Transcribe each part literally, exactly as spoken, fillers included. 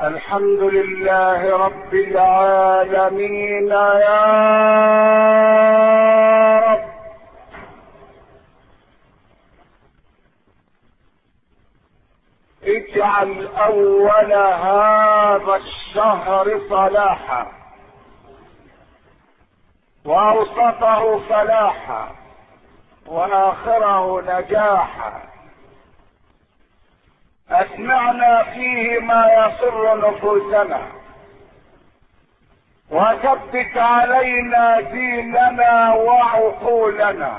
الحمد لله رب العالمين يا رب. اجعل اول هذا الشهر صلاحا واوسطه فلاحا واخره نجاحا. اسمعنا فيه ما يسر نفوسنا وثبت علينا ديننا وعقولنا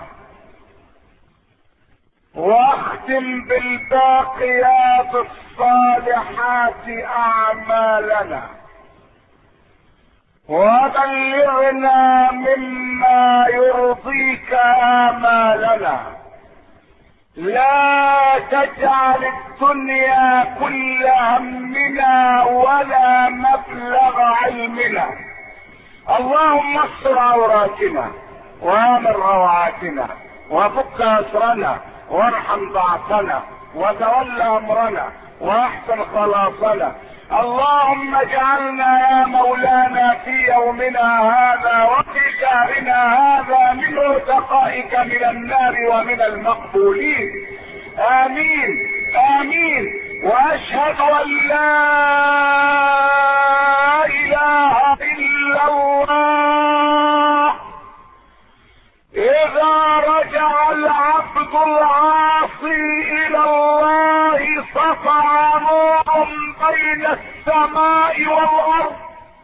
واختم بالباقيات الصالحات اعمالنا وبلغنا مما يرضيك امالنا. لا تجعل الدنيا كل همنا ولا مبلغ علمنا. اللهم استر عوراتنا وامن روعاتنا وفك اسرنا وارحم ضعفنا وتول امرنا واحسن خلاصنا. اللهم اجعلنا يا مولانا في يومنا هذا وفي شهرنا هذا من عتقائك من النار ومن المقبولين. امين امين. واشهد ان لا اله الا الله. اذا رجع العبد العاصي الى الله سطع نور بين السماء والارض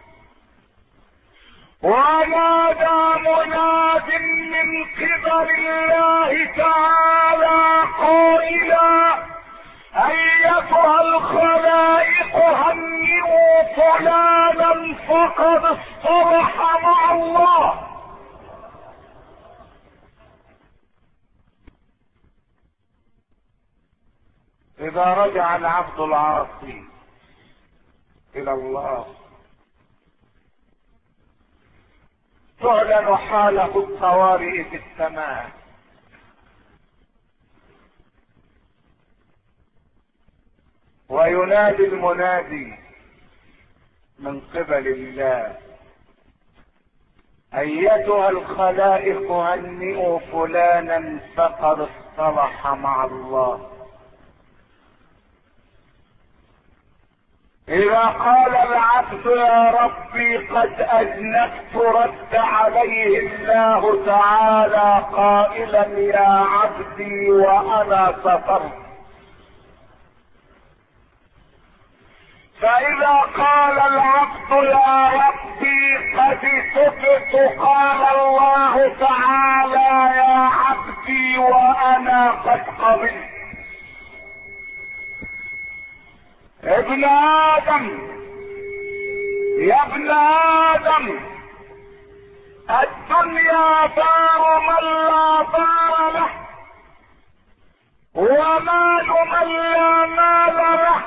ونادى مناد من قبل الله تعالى قائلا ايتها الخلائق هنئوا فلانا فقد اصطلح مع الله. اذا رجع العبد العاصي الى الله تعلن حاله الطوارئ في السماء وينادي المنادي من قبل الله ايتها الخلائق هنئوا فلانا فقد اصطلح مع الله. اذا قال العبد يا ربي قد اذنبت رد عليه الله تعالى قائلا يا عبدي وانا سترت. فاذا قال العبد يا ربي قد تبت قال الله تعالى يا عبدي وانا قد قبلت. ابن ادم يا ابن ادم الدنيا دار من لا دار له ومال من لا مال له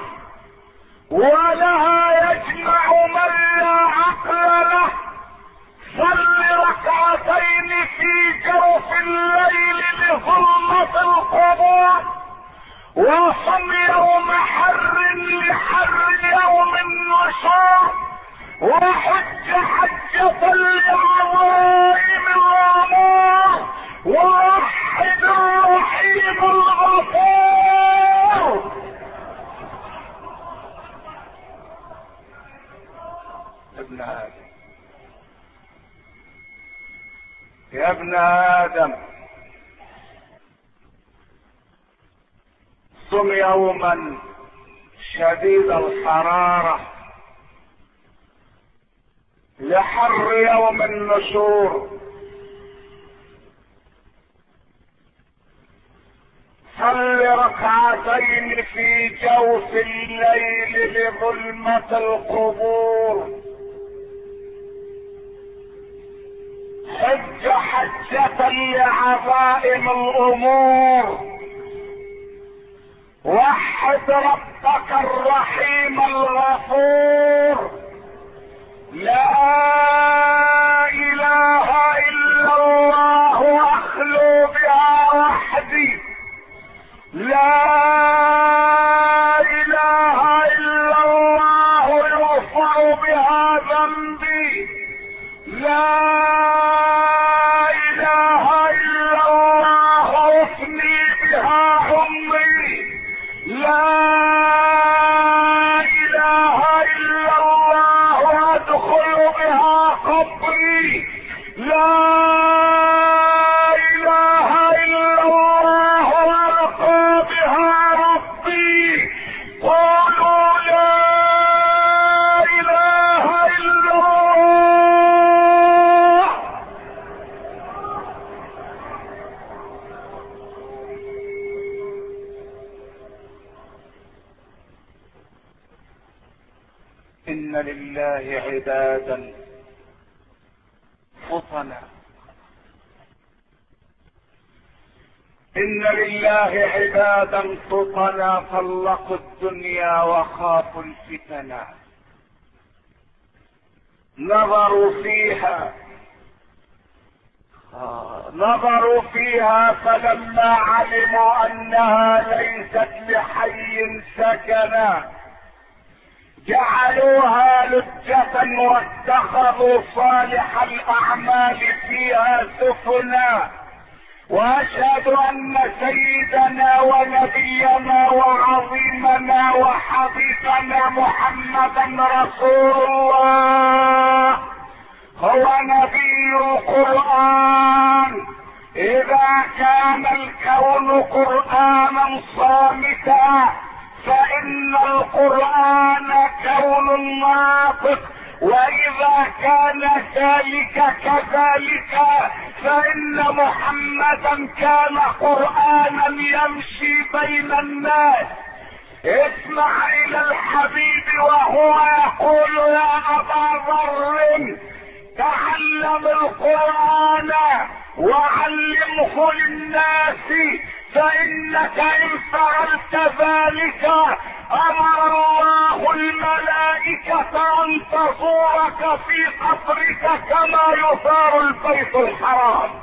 ولها يجمع من لا عقل له. صل ركعتين في جوف الليل لظلمة القبور وصم يوم حر لحر يوم النشور وحج حجة لعظائم الامور ووحد الرحيم الغفور. ابن ادم يا ابن ادم صم يوما شديد الحرارة لحر يوم النشور. صل ركعتين في جوف الليل لظلمة القبور. حج حجة لعظائم الامور. وحد ربك الرحيم الغفور. لا اله الا الله اخلو بها وحدي. لا اله الا الله إن لله عبادا فطنا، إن لله عبادا فطنا طلقوا الدنيا وخافوا الفتنا، نظروا فيها آه نظروا فيها فلما علموا أنها ليست لحي سكنا جعلوها لجة واتخذوا صالح الأعمال فيها سفنا. وأشهد أن سيدنا ونبينا وعظيمنا وحبيبنا محمدا رسول الله هو نبي القرآن. إذا كان الكون قرآنا صامتا فإن القرآن كون ناطق، وإذا كان ذلك كذلك فإن محمدا كان قرآنا يمشي بين الناس. اسمع إلى الحبيب وهو يقول يا أبا ذر تعلم القرآن وعلمه للناس، فإنك إن فعلت ذلك أمر الله الملائكة أن تزورك في قبرك كما يزار البيت الحرام.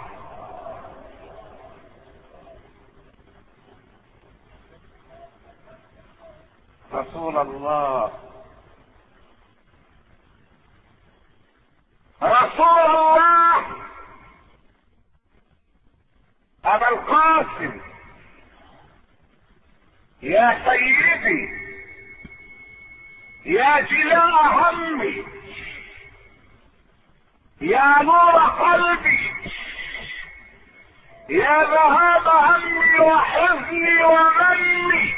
رسول الله رسول الله أبا القاسم يا سيدي يا جلاء همي يا نور قلبي يا ذهاب همي وحزني وغمي،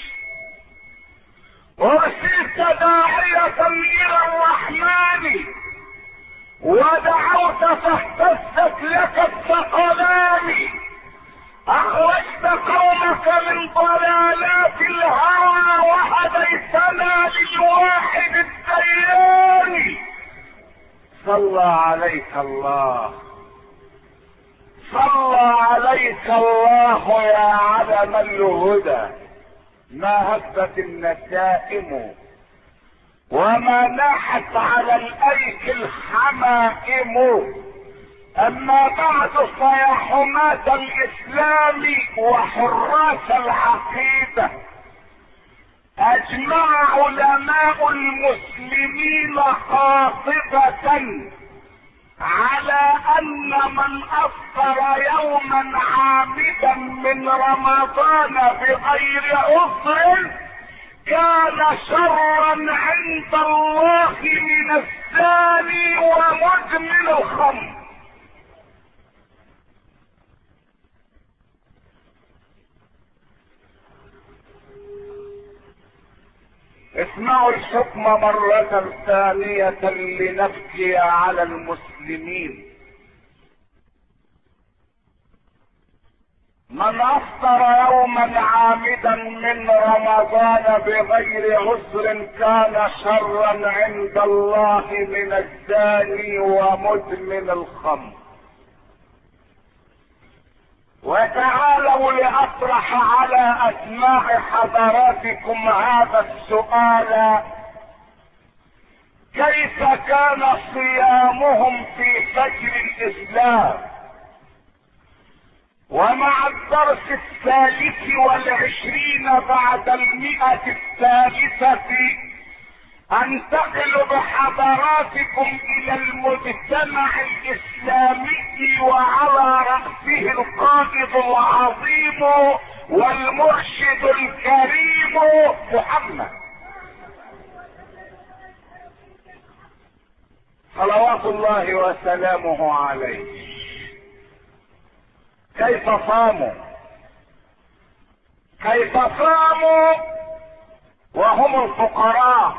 ارسلت داعية الى الرحمن ودعوت فاهتزت لك الثقلان، اخرجت قومك من ضلالات الهوى وهديتنا للواحد الديان. صلى عليك الله صلى عليك الله يا علم الهدى، ما هبت النسائم وما ناحت على الايك الحمائم. اما بعد فيا حماة الاسلام وحراس العقيدة، اجمع علماء المسلمين قاطبة على ان من افطر يوما عامدا من رمضان بغير عذر كان شرا عند الله من الزاني ومدمن الخمر. اسمعوا الحكم مرة ثانية لنبكي على المسلمين. من افطر يوما عامدا من رمضان بغير عذر كان شرا عند الله من الزاني ومدمن الخمر. وتعالوا لأطرح على أسماع حضراتكم هذا السؤال: كيف كان صيامهم في فجر الإسلام؟ ومع الدرس الثالث والعشرين بعد المئة الثالثة انتقل بحضراتكم الى المجتمع الاسلامي وعلى رأسه القائد العظيم والمرشد الكريم محمد صلوات الله وسلامه عليه. كيف صاموا كيف صاموا وهم الفقراء،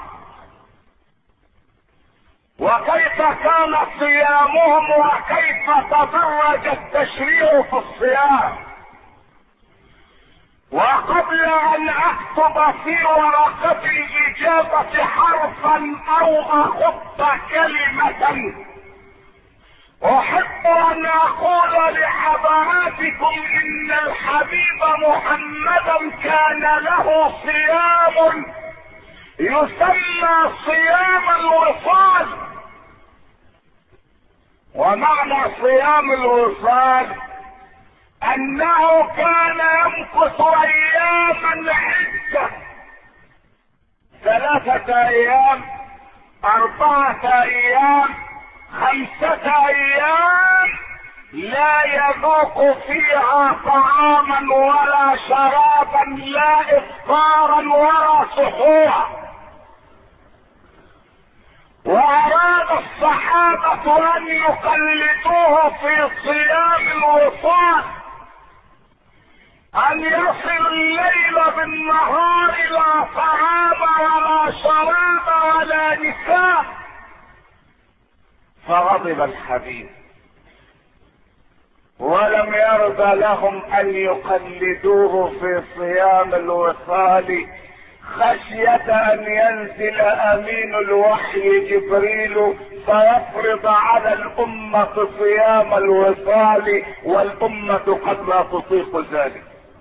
وكيف كان صيامهم، وكيف تدرج التشريع في الصيام. وقبل ان اكتب في ورقة الاجابة حرفا او اخط كلمة، احب ان اقول لحضراتكم ان الحبيب محمدا كان له صيام يسمى صيام الوصال. ومعنى صيام الوصال انه كان يمكث اياما عدة، ثلاثة ايام، اربعة ايام، خمسة ايام، لا يذوق فيها طعاما ولا شرابا، لا افطارا ولا سحورا. واراد الصحابة ان يقلدوه في صيام الوصال، ان يصل الليل بالنهار لا طعام ولا شراب ولا نساء. فغضب الحبيب ولم يرضى لهم ان يقلدوه في صيام الوصال، خشية ان ينزل امين الوحي جبريل فيفرض على الامة صيام الوصال، والامة قد لا تطيق ذلك.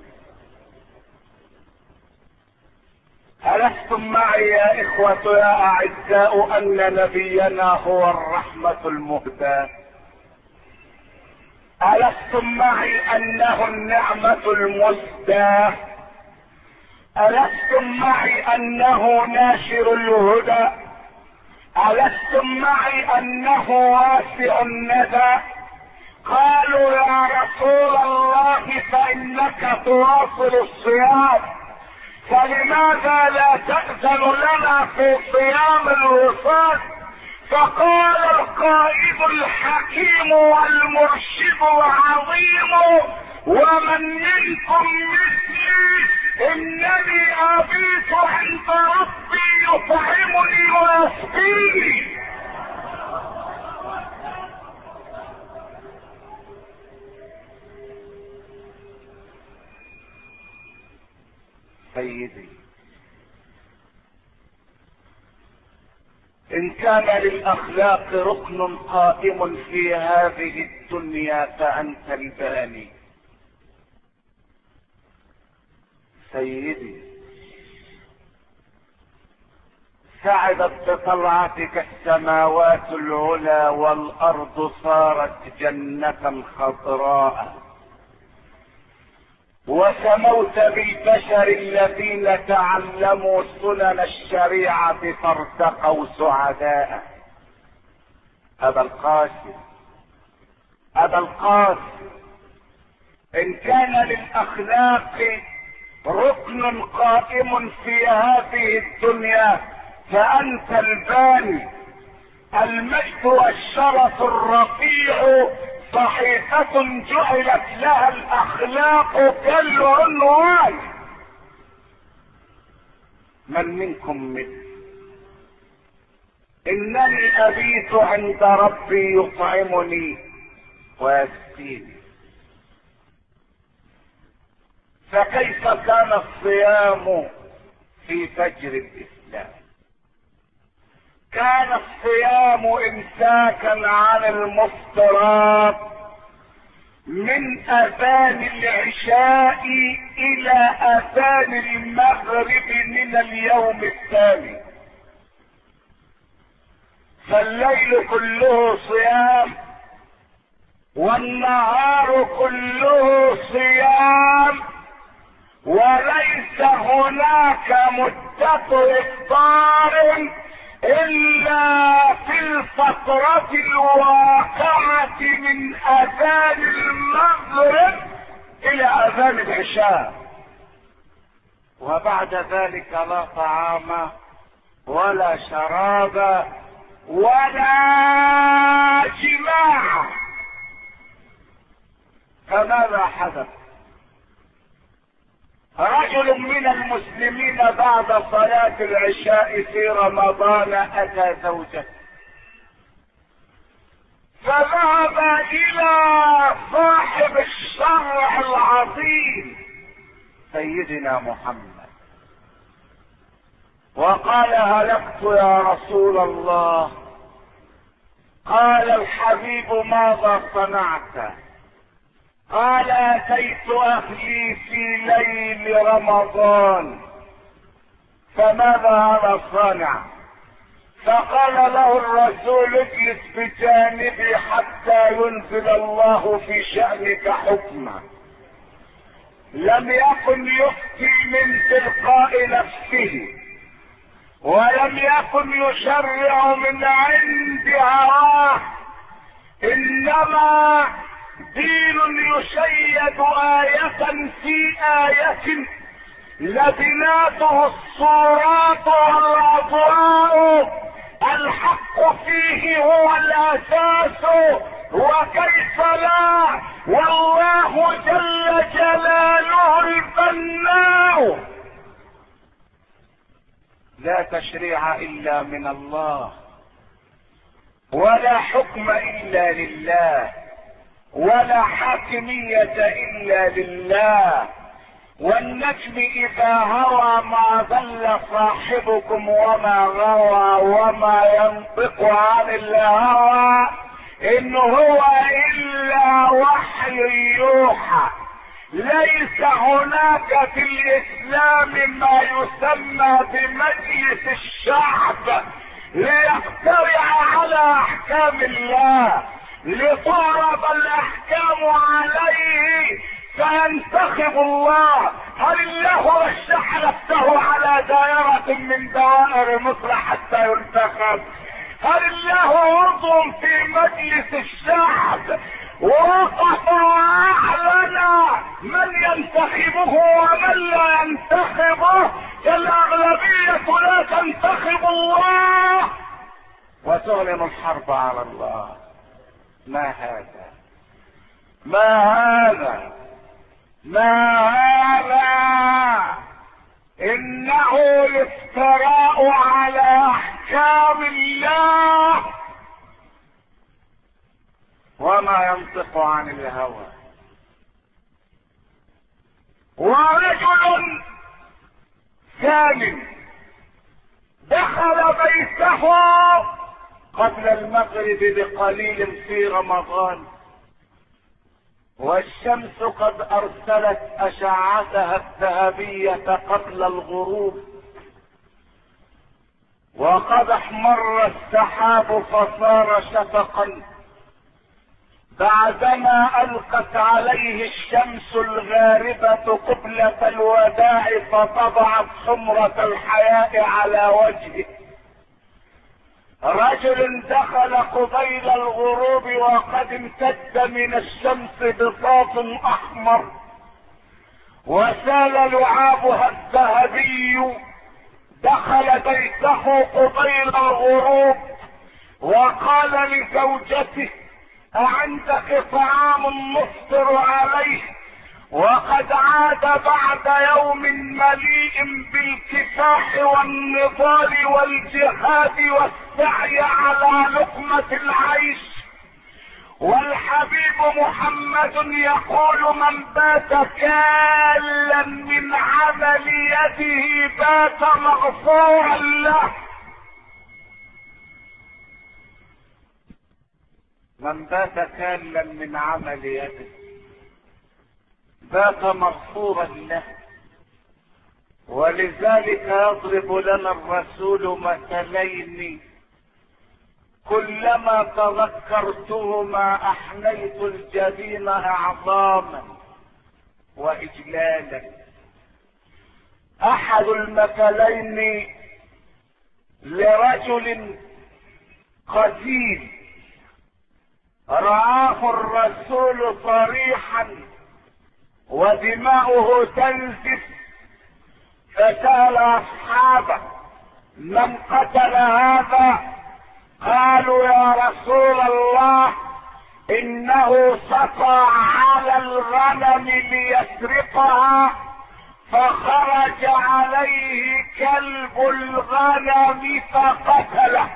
ألستم معي يا إخوة يا أعزاء أن نبينا هو الرحمة المهداة؟ ألستم معي أنه النعمة المسداة؟ ألستم معي أنه ناشر الهدى؟ ألستم معي أنه واسع الندى؟ قالوا يا رسول الله فإنك تواصل الصيام، فلماذا لا تأذن لنا في صيام الوصال؟ فقال القائد الحكيم والمرشد العظيم: ومن منكم مثلي انني ابيت عند ربي يطعمني ويسقيني. سيدي، ان كان للاخلاق ركن قائم في هذه الدنيا فانت الباني. سيدي، سعدت بطلعتك السماوات العلى والارض صارت جنة خضراء، وسموت بالبشر الذين تعلموا سنن الشريعة فارتقوا سعداء. ابا القاسم ابا القاسم ان كان للاخلاق ركن قائم في هذه الدنيا فانت الباني. المجد والشرف الرفيع صحيفة جعلت لها الاخلاق كالعنوان. من منكم مثل انني ابيت عند ربي يطعمني ويسقيني. فكيف كان الصيام في فجر الاسلام؟ كان الصيام امساكا عن المفطرات من اذان العشاء الى اذان المغرب من اليوم الثاني. فالليل كله صيام والنهار كله صيام، وليس هناك مدة افطار الا في الفترة الواقعة من اذان المغرب الى اذان العشاء، وبعد ذلك لا طعام ولا شراب ولا جماع. فماذا حدث؟ رجل من المسلمين بعد صلاة العشاء في رمضان اتى زوجته فذهب الى صاحب الشرع العظيم سيدنا محمد وقال: هلكت يا رسول الله. قال الحبيب: ماذا صنعت؟ قال: اتيت اهلي في ليل رمضان. فماذا هذا صنع؟ فقال له الرسول: اجلس بجانبي حتى ينزل الله في شأنك حكما. لم يكن يفتي من تلقاء نفسه، ولم يكن يشرع من عند هواه، انما دين يشيد آية في آية، لبناته الصورات والأضواء، الحق فيه هو الأساس، وكيف لا، والله جل جلاله البناء. لا تشريع إلا من الله، ولا حكم إلا لله، ولا حاكمية إلا لله. والنجم إذا هوى ما ضل صاحبكم وما غوى، وما ينطق عن الهوى إن هو إلا وحي يوحى. ليس هناك في الإسلام ما يسمى بمجلس الشعب ليقترع على أحكام الله، لتعرض الأحكام عليه فينتخب الله. هل الله رشح نفسه على دائرة من دوائر مصر حتى ينتخب؟ هل الله عضو في مجلس الشعب ووقف واعلن من ينتخبه ومن لا ينتخبه؟ الأغلبية لا تنتخب الله وتعلن الحرب على الله. ما هذا؟ ما هذا؟ ما هذا؟ انه الافتراء على احكام الله، وما ينطق عن الهوى. ورجل ثاني دخل بيته قبل المغرب بقليل في رمضان، والشمس قد ارسلت اشعتها الذهبية قبل الغروب، وقد احمر السحاب فصار شفقا، بعدما القت عليه الشمس الغاربة قبلة الوداع فطبعت حمرة الحياء على وجهه. رجل دخل قبيل الغروب وقد امتد من الشمس بساط احمر وسال لعابها الذهبي، دخل بيته قبيل الغروب وقال لزوجته: أعندك طعام نفطر عليه؟ وقد عاد بعد يوم مليء بالكفاح والنضال والجهاد والسعي على لقمة العيش. والحبيب محمد يقول: من بات كالا من عمل يده بات مغفورا له. من بات كالا من عمل يده بات مغفورا له. ولذلك يضرب لنا الرسول مثلين كلما تذكرتهما احنيت الجبين اعظاما واجلالا. احد المثلين لرجل قتيل رآه الرسول صريحا ودماؤه تنزف، فسأل اصحابه: من قتل هذا؟ قالوا: يا رسول الله، انه سطى على الغنم ليسرقها فخرج عليه كلب الغنم فقتله.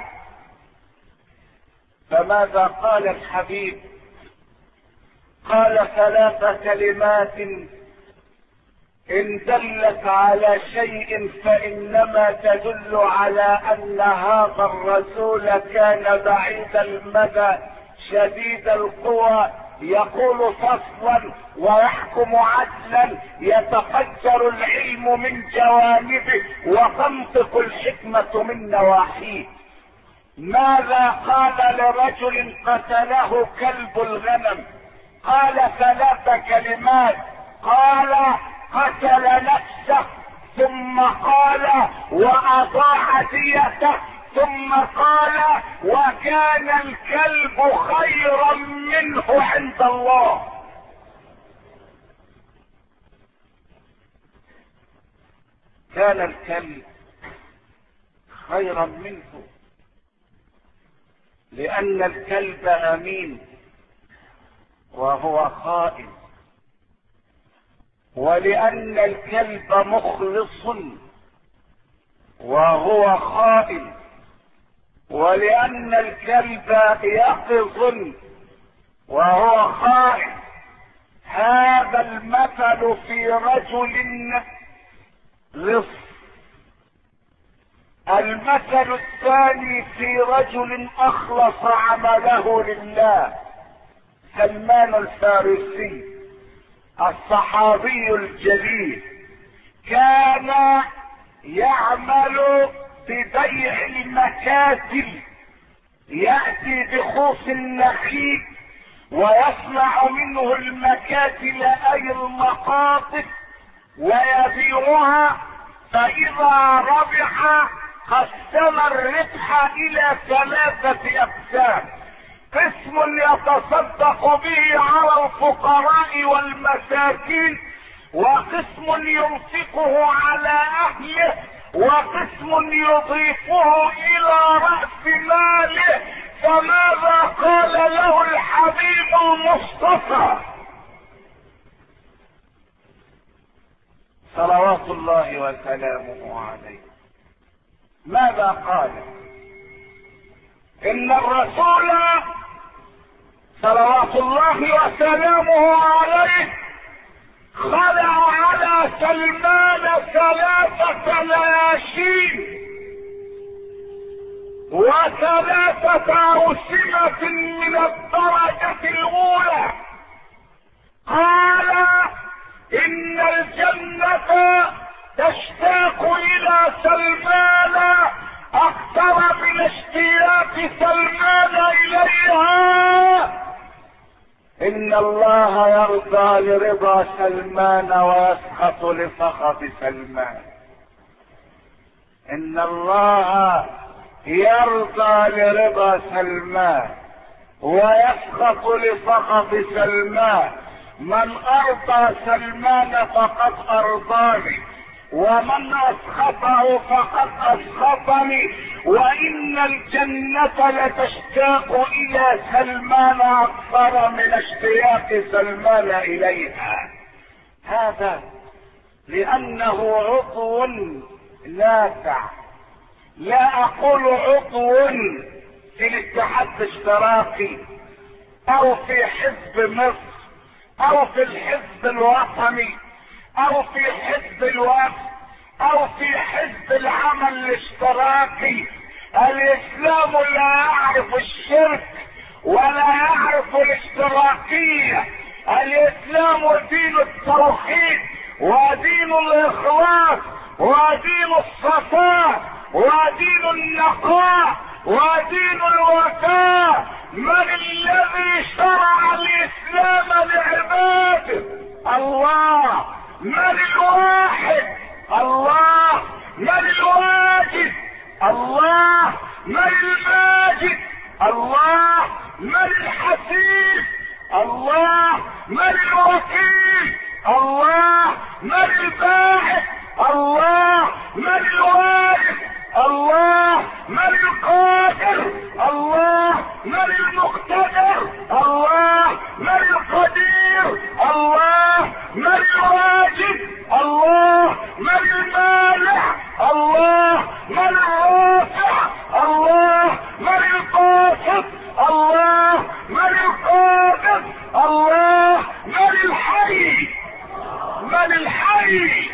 فماذا قال الحبيب؟ قال ثلاث كلمات ان دلت على شيء فانما تدل على ان هذا الرسول كان بعيد المدى شديد القوى، يقول فصلا ويحكم عدلا، يتفجر العلم من جوانبه وتنطق الحكمة من نواحيه. ماذا قال لرجل قتله كلب الغنم؟ قال ثلاث كلمات، قال قتل نفسه، ثم قال واضاع ديته، ثم قال وكان الكلب خيرا منه عند الله. كان الكلب خيرا منه لان الكلب امين وهو خائن، ولان الكلب مخلص وهو خائن، ولان الكلب يقظ وهو خائن. هذا المثل في رجل لص. المثل الثاني في رجل اخلص عمله لله، سلمان الفارسي الصحابي الجليل، كان يعمل ببيع المكاتل، يأتي بخوص النخيل ويصنع منه المكاتل اي المقاطف ويبيعها، فاذا ربح قسم الربح الى ثلاثة اقسام: قسم يتصدق به على الفقراء والمساكين، وقسم ينفقه على اهله، وقسم يضيفه الى رأس ماله. فماذا قال له الحبيب المصطفى صلوات الله وسلامه عليه؟ ماذا قال؟ ان الرسول صلوات الله وسلامه عليه خلع على سلمان ثلاثة لياشين وثلاثة أوسمة من الدرجة الأولى. قال إن الجنة تشتاق إلى سلمان أكثر من اشتياق سلمان إليها. إن الله يرضى لرضا سلمان ويسخط لسخط سلمان. إن الله يرضى لرضا سلمان ويسخط لسخط سلمان. من ارضى سلمان فقد ارضاني، ومن اسخطه فقد اسخطني، وان الجنة لتشتاق الى سلمان اكثر من اشتياق سلمان اليها. هذا لانه عضو نافع. لا اقول عضو في الاتحاد الاشتراكي او في حزب مصر او في الحزب الوطني او في حزب الوفد او في حزب العمل الاشتراكي. الاسلام لا يعرف الشرك ولا يعرف الاشتراكية. الاسلام دين التوحيد ودين الاخلاص ودين الصفاء ودين النقاء ودين الوفاء. من الذي شرع الاسلام لعباده؟ الله. من الواحد؟ الله. من الواجد؟ الله. من الماجد؟ الله. من الحسيب؟ الله. من الوكيل؟ الله. من الباعث؟ الله. من الوارث؟ الله. من القادر؟ الله. من المقتدر؟ الله. من القدير؟ الله. من الواجب؟ الله. من المانع؟ الله. من الرافع؟ الله. من القاسط؟ الله. من القادر؟ الله. من الحي؟ من الحي؟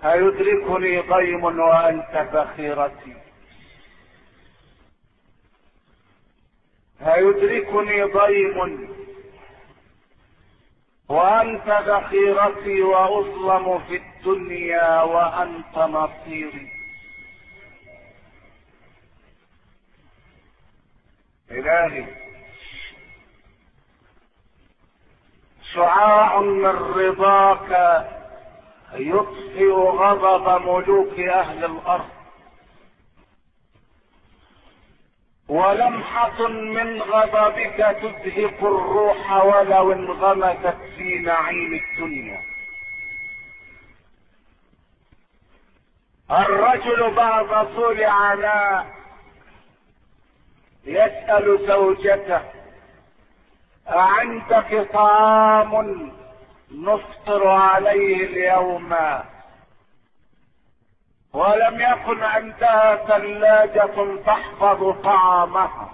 هيدركني ضيم وانت ذخيرتي، هيدركني ضيم وانت ذخيرتي، واظلم في الدنيا وانت نصيري. الهي شعاع من رضاك يطفئ غضب ملوك اهل الارض، ولمحة من غضبك تزهق الروح ولو انغمست في نعيم الدنيا. الرجل بعد طول عناء يسأل زوجته: أعندك طعام نفطر عليه اليوم؟ ولم يكن عندها ثلاجة تحفظ طعامها.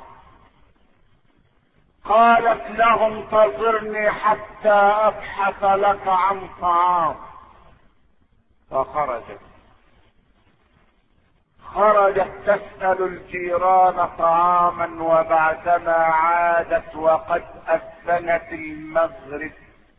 قالت له: انتظرني حتى ابحث لك عن طعام. فخرجت خرجت تسأل الجيران طعاما، وبعدما عادت وقد أذنت المغرب.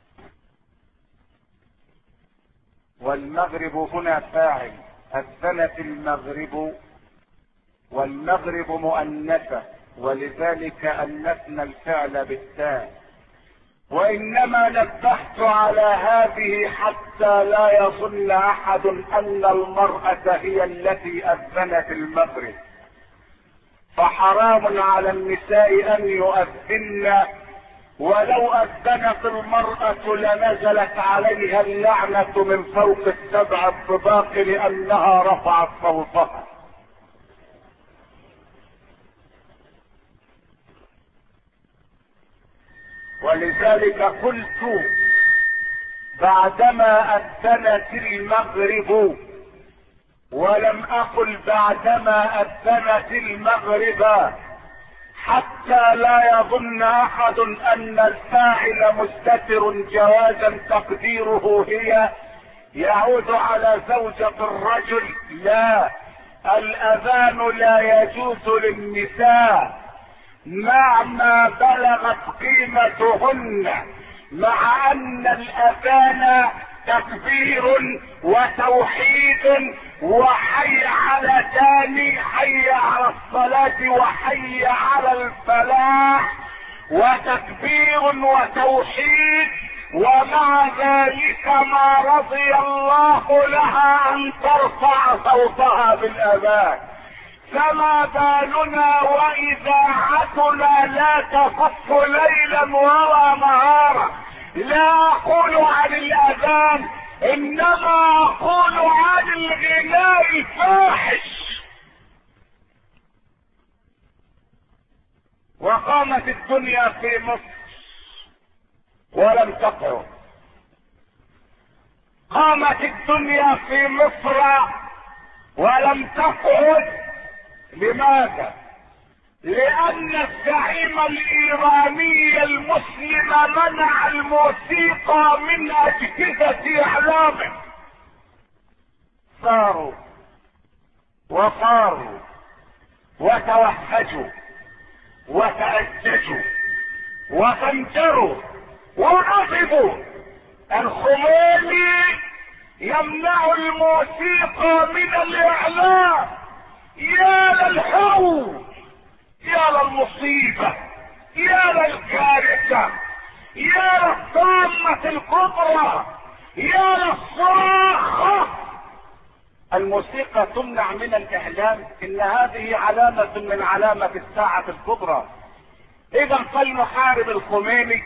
والمغرب هنا فاعل، أذنت المغرب، والمغرب مؤنثة، ولذلك أنثنا الفعل بالتاء. وإنما نبهت على هذه حتى لا يظن أحد أن المرأة هي التي أذنت المغرب، فحرام على النساء أن يؤذن، ولو أذنت المرأة لنزلت عليها اللعنة من فوق السبع الطباق لأنها رفعت صوتها. ولذلك قلت بعدما أذنت المغرب، ولم أقل بعدما أذنت المغرب، حتى لا يظن أحد أن الفاعل مستتر جوازا تقديره هي يعود على زوجة الرجل. لا، الأذان لا يجوز للنساء مهما بلغت قيمتهن، مع ان الاذان تكبير وتوحيد وحي على تاني، حي على الصلاة وحي على الفلاح، وتكبير وتوحيد، ومع ذلك ما رضي الله لها ان ترفع صوتها بالاذان. فما بالنا واذاعتنا لا تصف ليلا ولا نهارا. لا اقول عن الاذان، انما اقول عن الغناء الفاحش. وقامت الدنيا في مصر ولم تقعد. قامت الدنيا في مصر ولم تقعد. لماذا؟ لان الزعيم الايراني المسلم منع الموسيقى من اجهزة اعلامه. صاروا وصاروا وتوهجوا وتأججوا وفنجروا وغضبوا. الخميني يمنع الموسيقى من الاعلام. يا للحو، يا للمصيبة، يا للكارثة، يا للطامة الكبرى، يا للصراخة. الموسيقى تمنع من الاعلام؟ ان هذه علامة من علامة الساعة الكبرى. اذا فلنحارب الخميني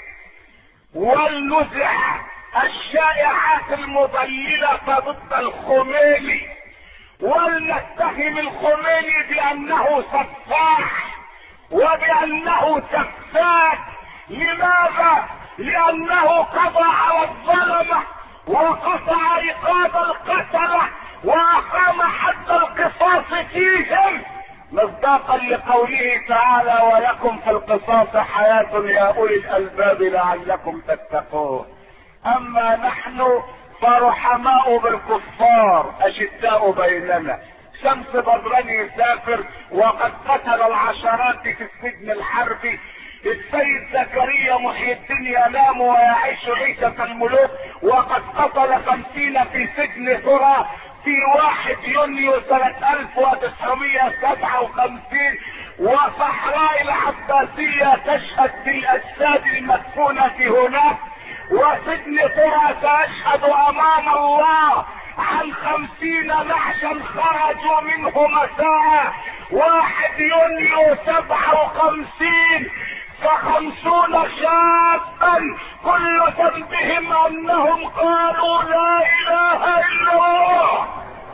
ولنزع الشائعات المضللة ضد الخميني، ولنتهم الخميني بانه سفاح وبانه سفاك. لماذا؟ لانه قضى على الظلمة وقطع رقاب القتلة واقام حد القصاص فيهم، مصداقا لقوله تعالى: ولكم في القصاص حياة يا اولي الالباب لعلكم تتقون. اما نحن فرحماء بالكفار اشداء بيننا. شمس بدران يسافر وقد قتل العشرات في السجن الحربي. السيد زكريا محي الدين ينام ويعيش عيشة الملوك وقد قتل خمسين في سجن ثرى في واحد يونيو سنة الف وتسعمائة وسبعة وخمسين. وصحراء العباسية تشهد بالاجساد المدفونة هناك. وسجن ثرى سيشهد امام الله عن خمسين نعشا خرجوا منه مساء واحد يونيو سبعة وخمسين. فخمسون شابا كل ذنبهم انهم قالوا لا اله الا الله.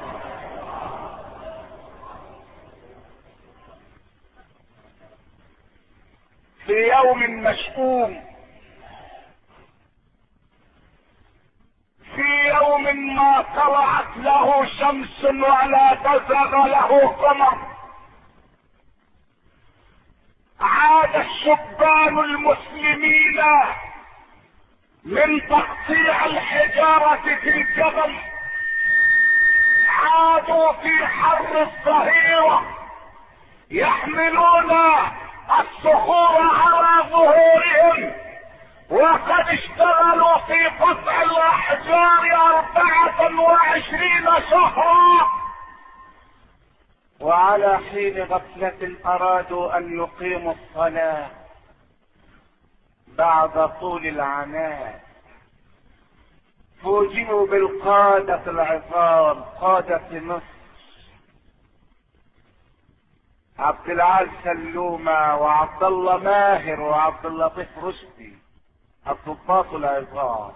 في يوم مشؤوم، في يوم ما طلعت له شمس ولا تزغ له قمر، عاد الشبان المسلمين من تقطيع الحجارة في الجبل، عادوا في حر الظهيرة يحملون الصخور على ظهورهم، وقد اشتغلوا في قطع الاحجار اربعة وعشرين شهرا، وعلى حين غفلة ارادوا ان يقيموا الصلاة بعد طول العناء. فوجئوا بالقادة العظام، قادة مصر عبد العال سلومة وعبد الله ماهر وعبد اللطيف رشدي، الضباط العظام،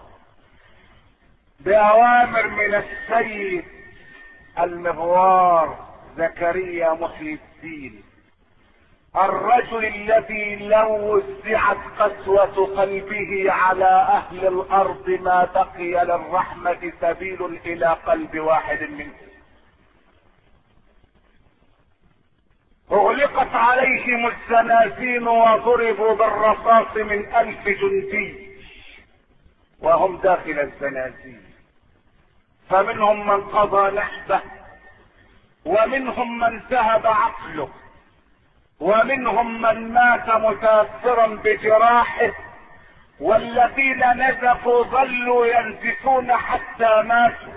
بأوامر من السيد المغوار زكريا محي الدين، الرجل الذي لو وزعت قسوة قلبه على اهل الارض ما بقي للرحمة سبيل الى قلب واحد منهم. اغلقت عليهم الزنازين وضربوا بالرصاص من الف جندي وهم داخل الزنازين، فمنهم من قضى نحبه ومنهم من ذهب عقله ومنهم من مات متاثرا بجراحه، والذين نزفوا ظلوا ينزفون حتى ماتوا.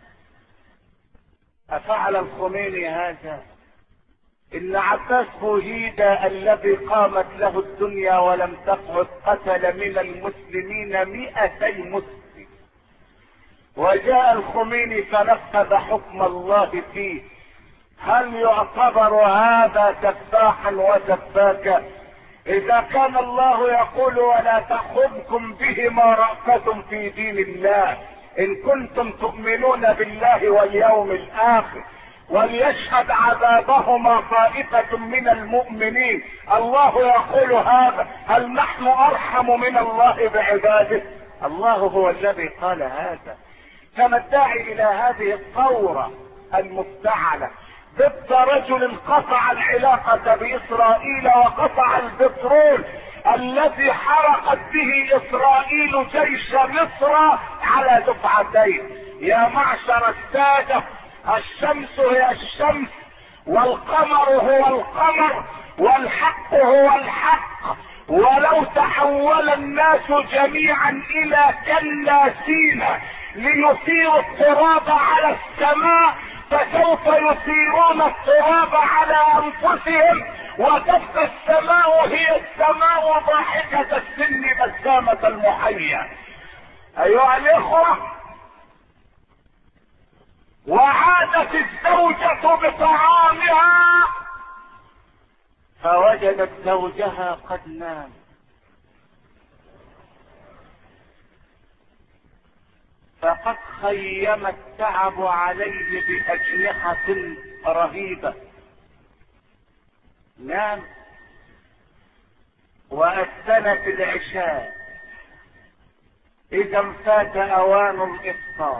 افعل الخميني هذا؟ ان عباس بوهيدا الذي قامت له الدنيا ولم تقعد قتل من المسلمين مئتي مسلم، وجاء الخميني فنفذ حكم الله فيه. هل يعتبر هذا سفاحا وسفاكا؟ اذا كان الله يقول ولا تأخذكم بهما رأفة في دين الله ان كنتم تؤمنون بالله واليوم الاخر، وليشهد عذابهما طائفة من المؤمنين. الله يقول هذا، هل نحن ارحم من الله بعباده؟ الله هو الذي قال هذا. كما الداعي الى هذه الثورة المفتعلة ضد رجل قطع العلاقة باسرائيل وقطع البترول الذي حرقت به اسرائيل جيش مصر على دفعتين. يا معشر السادة، الشمس هي الشمس والقمر هو القمر والحق هو الحق، ولو تحول الناس جميعا الى كالناسين ليثيروا التراب على السماء فسوف يثيرون التراب على انفسهم، وتبقى السماء هي السماء ضاحكة السن بسامة المحيا. ايها الاخوة، وعادت الزوجة بطعامها فوجدت زوجها قد نام، فقد خيم التعب عليه بأجنحة رهيبة. نام وأذنت العشاء، إذا فات أوان الإفطار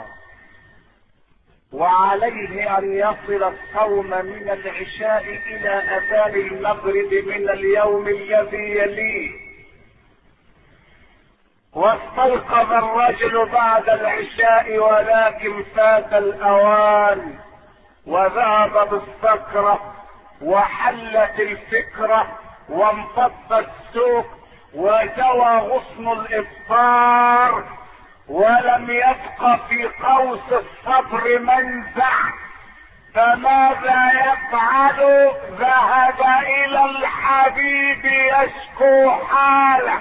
وعليه أن يصل الصوم من العشاء إلى أذان المغرب من اليوم الذي يليه. واستيقظ الرجل بعد العشاء ولكن فات الاوان، وذهب بالسكرة وحلت الفكرة وانفض السوق وجوى غصن الافطار، ولم يبق في قوس الصبر منزع. فماذا يفعل؟ ذهب الى الحبيب يشكو حاله.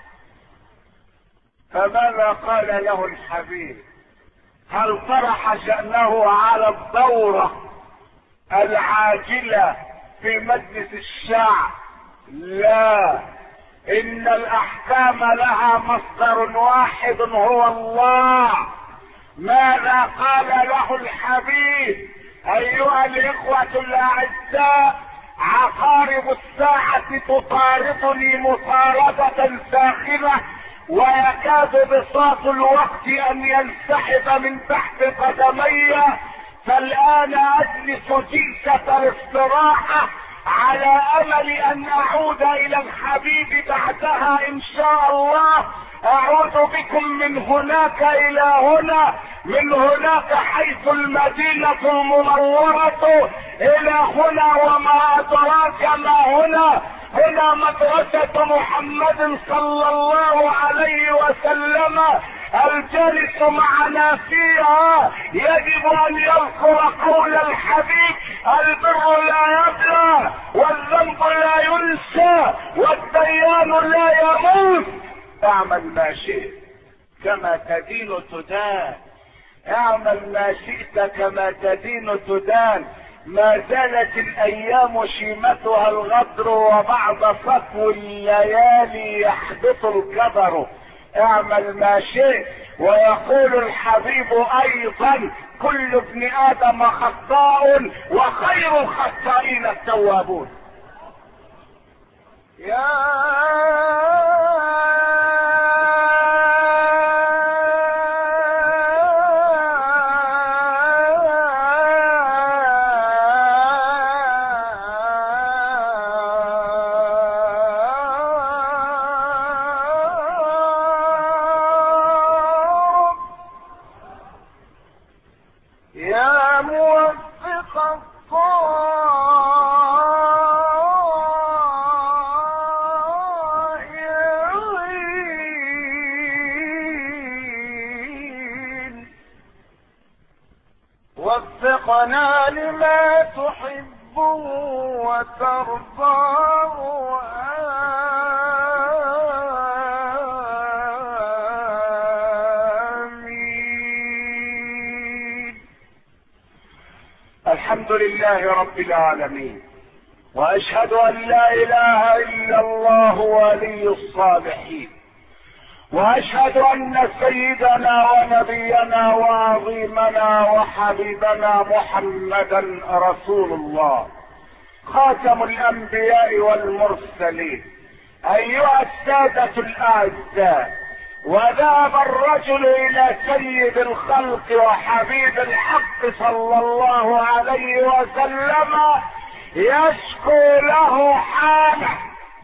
فماذا قال له الحبيب؟ هل طرح شأنه على الدورة العاجلة في مجلس الشعب؟ لا، ان الاحكام لها مصدر واحد هو الله. ماذا قال له الحبيب؟ ايها الاخوة الاعزاء، عقارب الساعة تطاردني مطاردة ساخنة، ويكاد بساط الوقت ان ينسحب من تحت قدمي، فالان اجلس جلسة الاستراحة على امل ان اعود الى الحبيب بعدها ان شاء الله. اعود بكم من هناك الى هنا، من هناك حيث المدينة المنورة الى هنا، وما ادراك ما هنا. هنا مدرسة محمد صلى الله عليه وسلم، الجالس معنا فيها يجب ان يذكر قول الحبيب: البر لا يبلى، والذنب لا ينسى، والديان لا يموت. اعمل ما شئت كما تدين تدان، اعمل ما شئت كما تدين تدان. ما زالت الايام شيمتها الغدر، وبعد صفو الليالي يحدث الكدر. اعمل ما شئت. ويقول الحبيب ايضا: كل ابن ادم خطاء وخير الخطائين التوابون. يا وفقنا لما تحب وترضى، آمين. الحمد لله رب العالمين، واشهد ان لا اله الا الله ولي الصالحين، واشهد ان سيدنا ونبينا وعظيمنا وحبيبنا محمدا رسول الله، خاتم الانبياء والمرسلين. ايها السادة الاعزاء، وذهب الرجل الى سيد الخلق وحبيب الحق صلى الله عليه وسلم يشكو له حاله،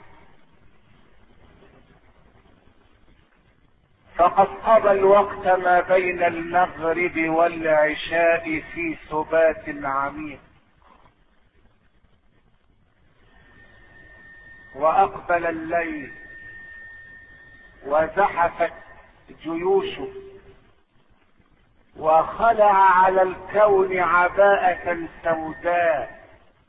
فقد قضى الوقت ما بين المغرب والعشاء في سبات عميق، واقبل الليل وزحفت جيوشه، وخلع على الكون عباءة سوداء.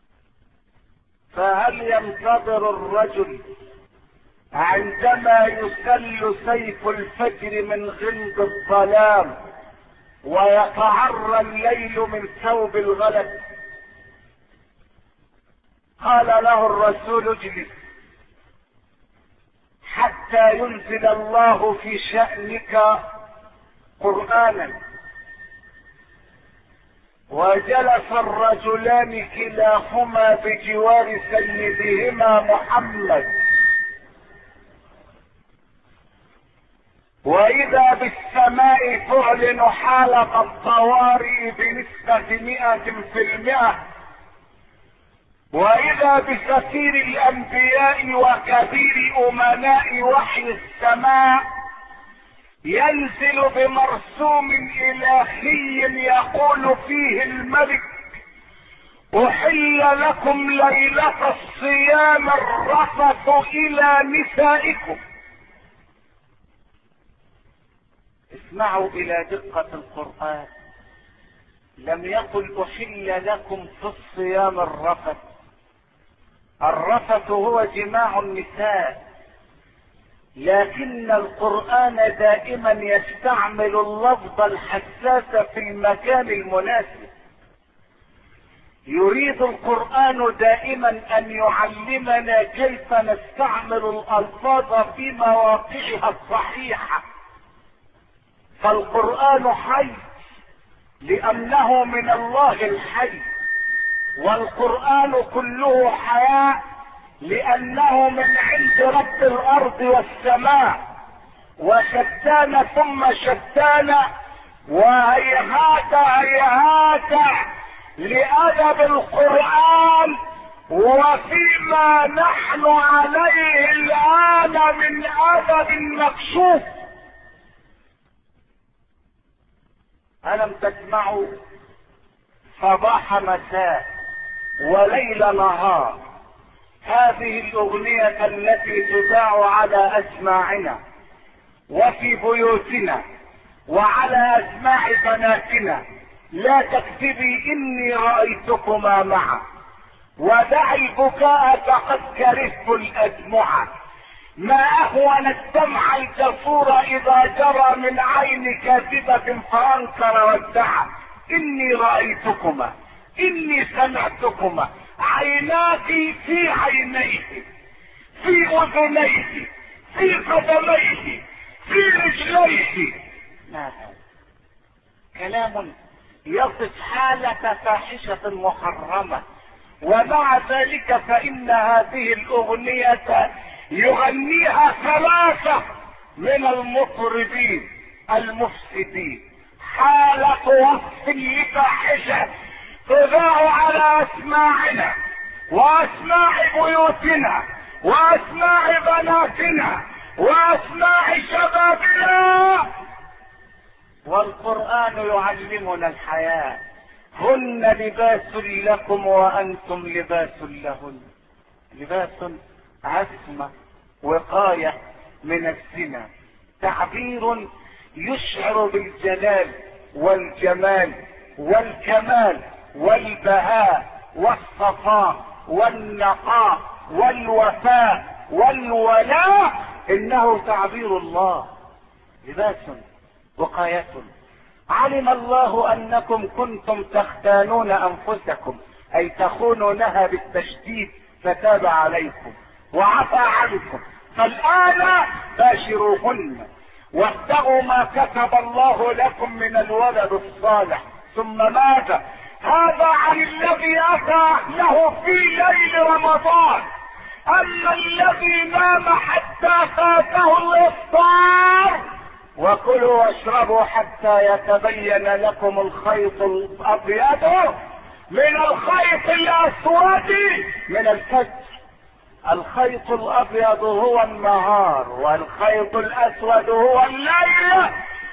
فهل ينتظر الرجل عندما يسل سيف الفجر من غمد الظلام ويتعرى الليل من ثوب الغلب؟ قال له الرسول: اجلس حتى ينزل الله في شأنك قرآنا. وجلس الرجلان كلاهما بجوار سيدهما محمد، واذا بالسماء تعلن حالة الطوارئ بنسبة مئة في المئة، واذا بسفير الانبياء وكبير امناء وحي السماء ينزل بمرسوم الهي يقول فيه الملك: احل لكم ليلة الصيام الرفث الى نسائكم. اسمعوا الى دقة القرآن، لم يقل احل لكم في الصيام الرفث. الرفث هو جماع النساء، لكن القرآن دائما يستعمل اللفظ الحساس في المكان المناسب. يريد القرآن دائما ان يعلمنا كيف نستعمل الالفاظ في مواقعها الصحيحة. فالقرآن حي لانه من الله الحي، والقرآن كله حياة لانه من عند رب الارض والسماء، وشتان ثم شتان، وهيهات هيهات لادب القرآن وفيما نحن عليه الان من ادب مكشوف. الم تسمعوا صباح مساء وليل نهار هذه الاغنية التي تذاع على اسماعنا وفي بيوتنا وعلى اسماع بناتنا؟ لا تكتبي اني رأيتكما معا، ودعي البكاء فقد كرهت الادمعة. ما اهون الدمع الجسور اذا جرى من عين كاذبة فانكر وادعى. اني رأيتكما، اني سمعتكما، عيناك في عينيه، في اذنيه، في قدميه، في رجليه. ما هذا كلام يصف حالة فاحشة محرمة، ومع ذلك فإن هذه الأغنية يغنيها ثلاثة من المطربين المفسدين. حالة وصف لفاحشة تذاع على أسماعنا وأسماع بيوتنا وأسماع بناتنا وأسماع شبابنا، والقرآن يعلمنا الحياة. هن لباس لكم وأنتم لباس لهن. لباس عصمة وقاية من الزنا، تعبير يشعر بالجلال والجمال والكمال والبهاء والصفاء والنقاء والوفاء والولاء. انه تعبير الله، لباس وقاية. علم الله انكم كنتم تختانون انفسكم، اي تخونونها بالتشديد، فتاب عليكم وعفى عنكم، فالآن باشروهن وابتغوا ما كتب الله لكم من الولد الصالح. ثم ماذا؟ هذا عن الذي اتى له في ليل رمضان. اما الذي نام حتى فاته الافطار، وكلوا واشربوا حتى يتبين لكم الخيط الابيض من الخيط الاسود من الفجر. الخيط الابيض هو النهار، والخيط الاسود هو الليل،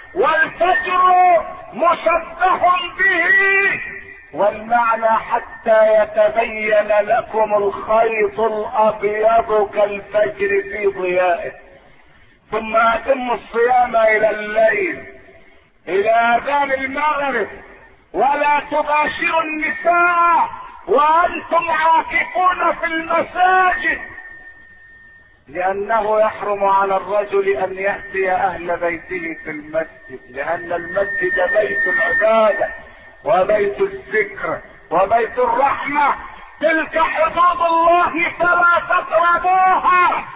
والفجر مشبه به، والمعنى حتى يتبين لكم الخيط الابيض كالفجر في ضيائه. ثم اتموا الصيام الى الليل، الى اذان المغرب، ولا تباشروا النساء وانتم عاكفون في المساجد، لانه يحرم على الرجل ان ياتي اهل بيته في المسجد، لان المسجد بيت العباده وبيت الذكر وبيت الرحمه. تلك حدود الله فلا تقربوها.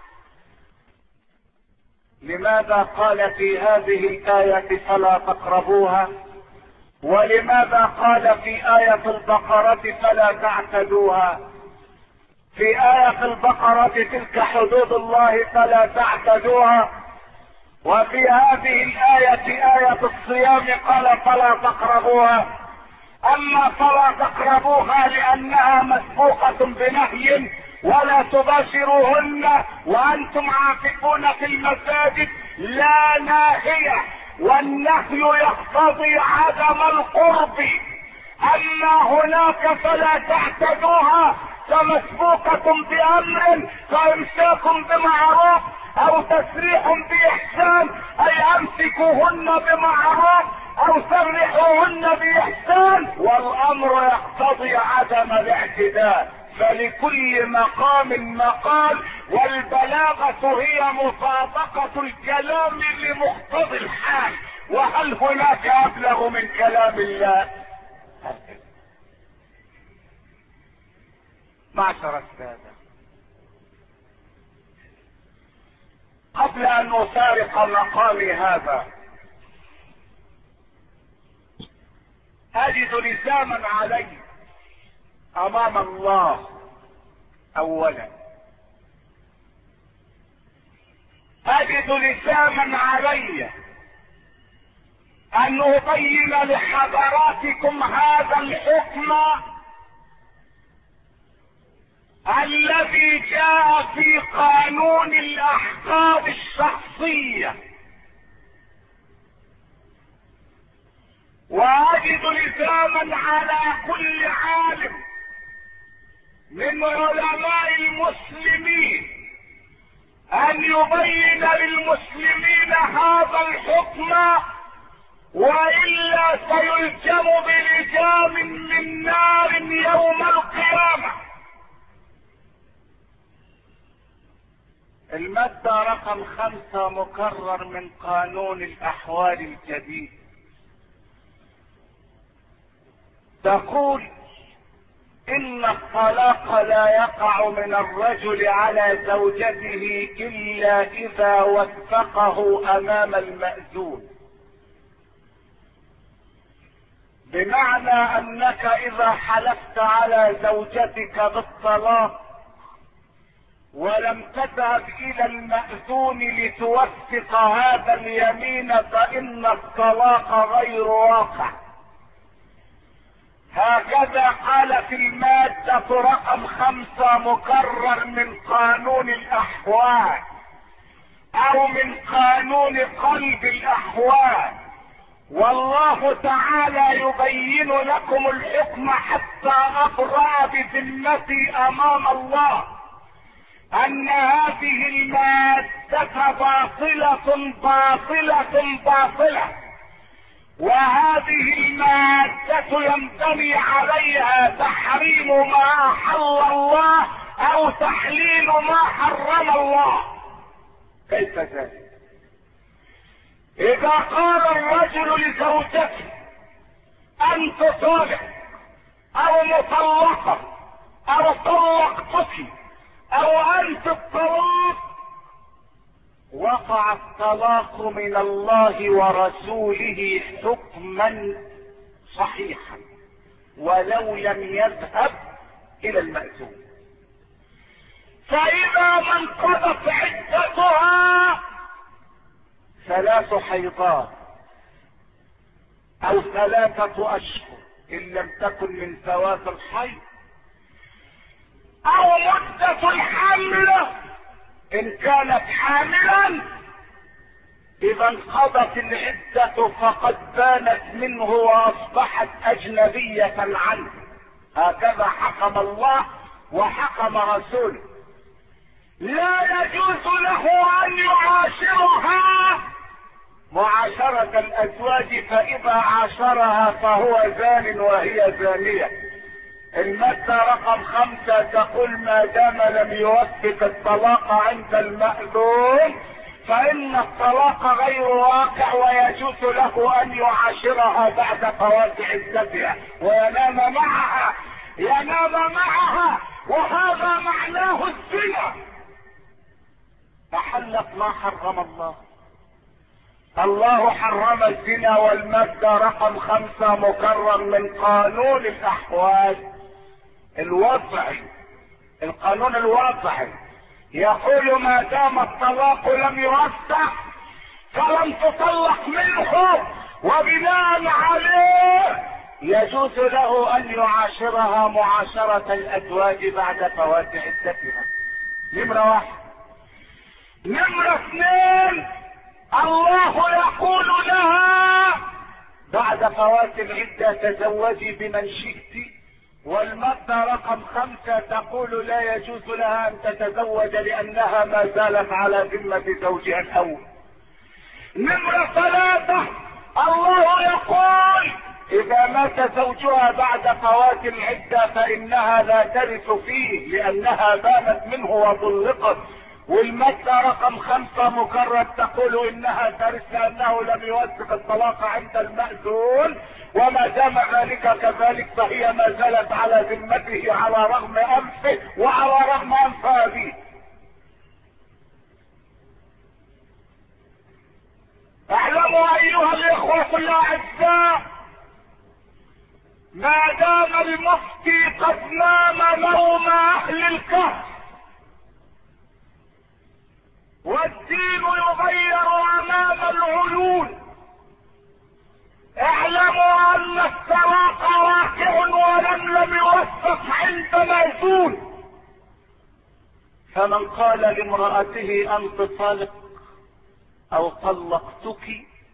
لماذا قال في هذه الآية فلا تقربوها؟ ولماذا قال في آية البقرة فلا تعتدوها؟ في آية البقرة تلك حدود الله فلا تعتدوها، وفي هذه الآية آية الصيام قال فلا تقربوها. أما فلا تقربوها لأنها مسبوقة بنهي ولا تباشروهن وأنتم عاكفون في المساجد، لا ناهية، والنهي يقتضي عدم القرب. اما هناك فلا تعتدوها، فمسبوقة بامر فامساك بمعروف او تسريح باحسان، اي امسكوهن بمعروف او سرحوهن باحسان، والامر يقتضي عدم الاعتداء. فلكل مقام مقال، والبلاغة هي مطابقة الكلام لمقتضي الحال. وهل هناك ابلغ من كلام الله؟ معشر السادة، قبل ان افارق مقامي هذا اجد لزاما علي امام الله. اولا اجد لزاما علي ان ابين لحضراتكم هذا الحكم الذي جاء في قانون الاحقاد الشخصية، واجد لزاما على كل عالم من علماء المسلمين ان يبين للمسلمين هذا الحكم، والا سيلجم بلجام من نار يوم القيامة. المادة رقم خمسة مكرر من قانون الاحوال الجديد تقول ان الطلاق لا يقع من الرجل على زوجته الا اذا وثقه امام المأذون. بمعنى انك اذا حلفت على زوجتك بالطلاق ولم تذهب الى المأذون لتوثق هذا اليمين فان الطلاق غير واقع. هكذا قال في المادة رقم خمسة مكرر من قانون الاحوال او من قانون قلب الاحوال. والله تعالى يبين لكم الحكم حتى ابرأ بذمتي امام الله ان هذه المادة باطلة باطلة باطلة، وهذه المادة ينبني عليها تحريم ما احل الله او تحليل ما حرم الله. كيف ذلك؟ اذا قال الرجل لزوجته انت طالق او مطلقة او طلقتك او انت الطلاق، وقع الطلاق من الله ورسوله حكما صحيحا ولو لم يذهب الى المأذون. فاذا ما انقضت عدتها ثلاث حيضات او ثلاثة اشهر ان لم تكن من ثواب الحيض، او مدة الحمل ان كانت حاملا، اذا انقضت العدة فقد بانت منه واصبحت اجنبية عنه. هكذا حكم الله وحكم رسوله. لا يجوز له ان يعاشرها معاشرة الازواج، فاذا عاشرها فهو زان وهي زانية. المادة رقم خمسة تقول ما دام لم يوثق الطلاق عند المأذون فإن الطلاق غير واقع، ويجوز له أن يعاشرها بعد فوات عدتها وينام معها ينام معها وهذا معناه الزنا. فحلت ما حرم الله. الله حرم الزنا، والمادة رقم خمسة مكرر من قانون الأحوال الوضعي. القانون الوضعي يقول ما دام الطلاق لم يوثق فلم تطلق منه، وبناء عليه يجوز له ان يعاشرها معاشرة الازواج بعد فوات عدتها. نمرة واحد. نمرة اثنين، الله يقول لها بعد فوات العدة تزوجي بمن شئت، والمادة رقم خمسة تقول لا يجوز لها ان تتزوج لانها ما زالت على ذمة زوجها الاول. نمرة ثلاثة الله يقول اذا مات زوجها بعد فوات العدة فانها لا ترث فيه لانها بانت منه وطلقت. والمادة رقم خمسة مكرر تقول انها ترث لانه لم يوثق الطلاق عند المأذون، وما دام ذلك كذلك فهي ما زالت على ذمته على رغم انفه وعلى رغم انف ابيه. اعلموا ايها الاخوة الاعزاء ما دام المفتي قد نام نوم اهل الكهف والدين يغير امام العيون، اعلموا ان الطلاق واقع ولم لم يوثق عند مأذون. فمن قال لامرأته انت طالق او طلقتك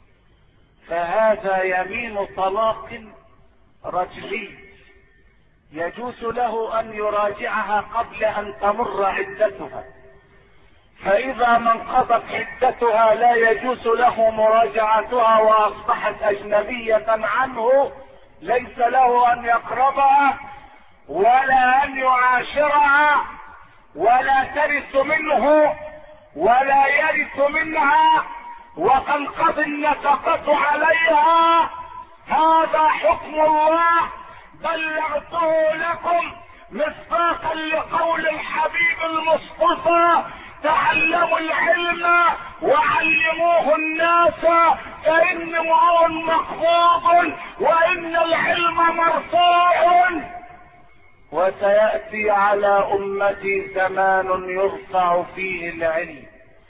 فهذا يمين طلاق رجلي، يجوز له ان يراجعها قبل ان تمر عدتها، فاذا ما انقضت عدتها لا يجوز له مراجعتها واصبحت اجنبية عنه، ليس له ان يقربها ولا ان يعاشرها ولا ترث منه ولا يرث منها وتنقضي النفقة عليها. هذا حكم الله بلغته لكم مصداقا لقول الحبيب المصطفى تعلموا العلم وعلموه الناس فإن امرؤ مقبوض وإن العلم مرفوع. وسيأتي على أمتي زمان يرفع فيه العلم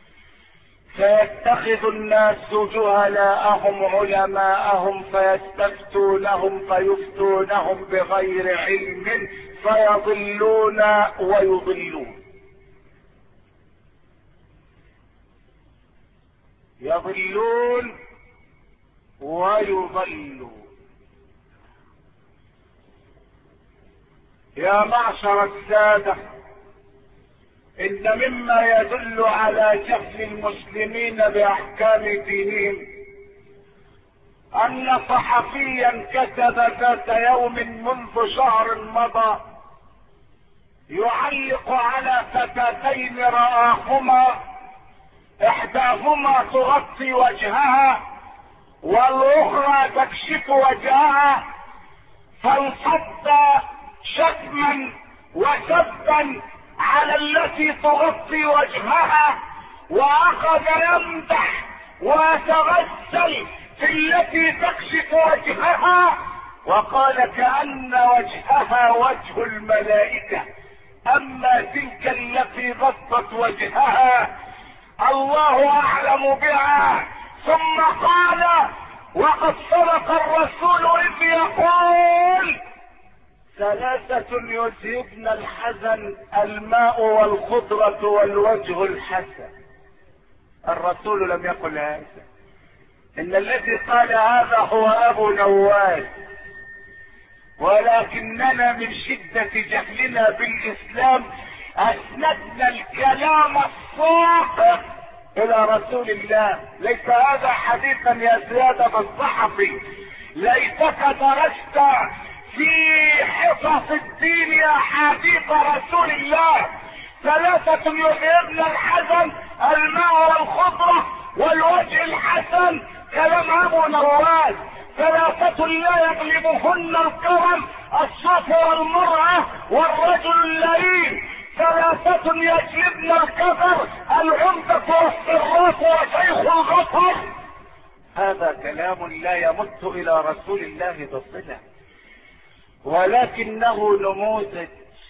فيتخذ الناس جهلاءهم علماءهم فيستفتونهم فيفتونهم بغير علم فيضلون ويضلون. يضلون ويضلون. يا معشر السادة، ان مما يدل على جهل المسلمين باحكام دينهم ان صحفيا كتب ذات يوم منذ شهر مضى يعلق على فتاتين رآهما احداهما تغطي وجهها والاخرى تكشف وجهها، فانصب شتما وسبا على التي تغطي وجهها واخذ يمدح ويتغسل في التي تكشف وجهها وقال كأن وجهها وجه الملائكة، اما تلك التي غطت وجهها الله اعلم بها. ثم قال وقد صدق الرسول اذ يقول ثلاثة يذهبن الحزن الماء والخضرة والوجه الحسن. الرسول لم يقل هذا، ان الذي قال هذا هو ابو نواس، ولكننا من شدة جهلنا بالاسلام اسندنا الكلام الصاخب الى رسول الله. ليس هذا حديثا يا زيادة الصحفي، ليتك درست في حصص الدين يا حديث رسول الله. ثلاثة يذهبن الحزن الماء والخضرة والوجه الحسن، كلام ابو نواس. ثلاثة لا يغلبهن الكرم الصف والمرأة والرجل اللئيم. ثلاثة يجلبن الكفر العمدة والصراط وشيخ الغفر. هذا كلام لا يمت الى رسول الله بصلة، ولكنه نموذج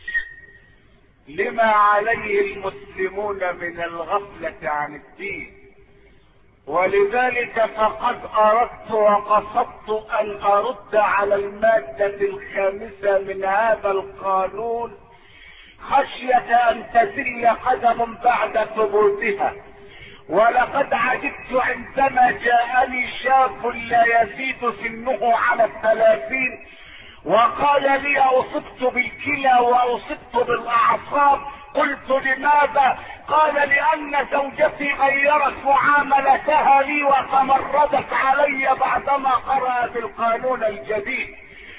لما عليه المسلمون من الغفلة عن الدين. ولذلك فقد اردت وقصدت ان ارد على المادة الخامسة من هذا القانون خشية ان تزل قدم بعد ثبوتها، ولقد عجبت عندما جاءني شاب لا يزيد سنه على الثلاثين وقال لي اصبت بالكلى واصبت بالاعصاب. قلت لماذا؟ قال لان زوجتي غيرت معاملتها لي وتمردت علي بعدما قرأت القانون الجديد.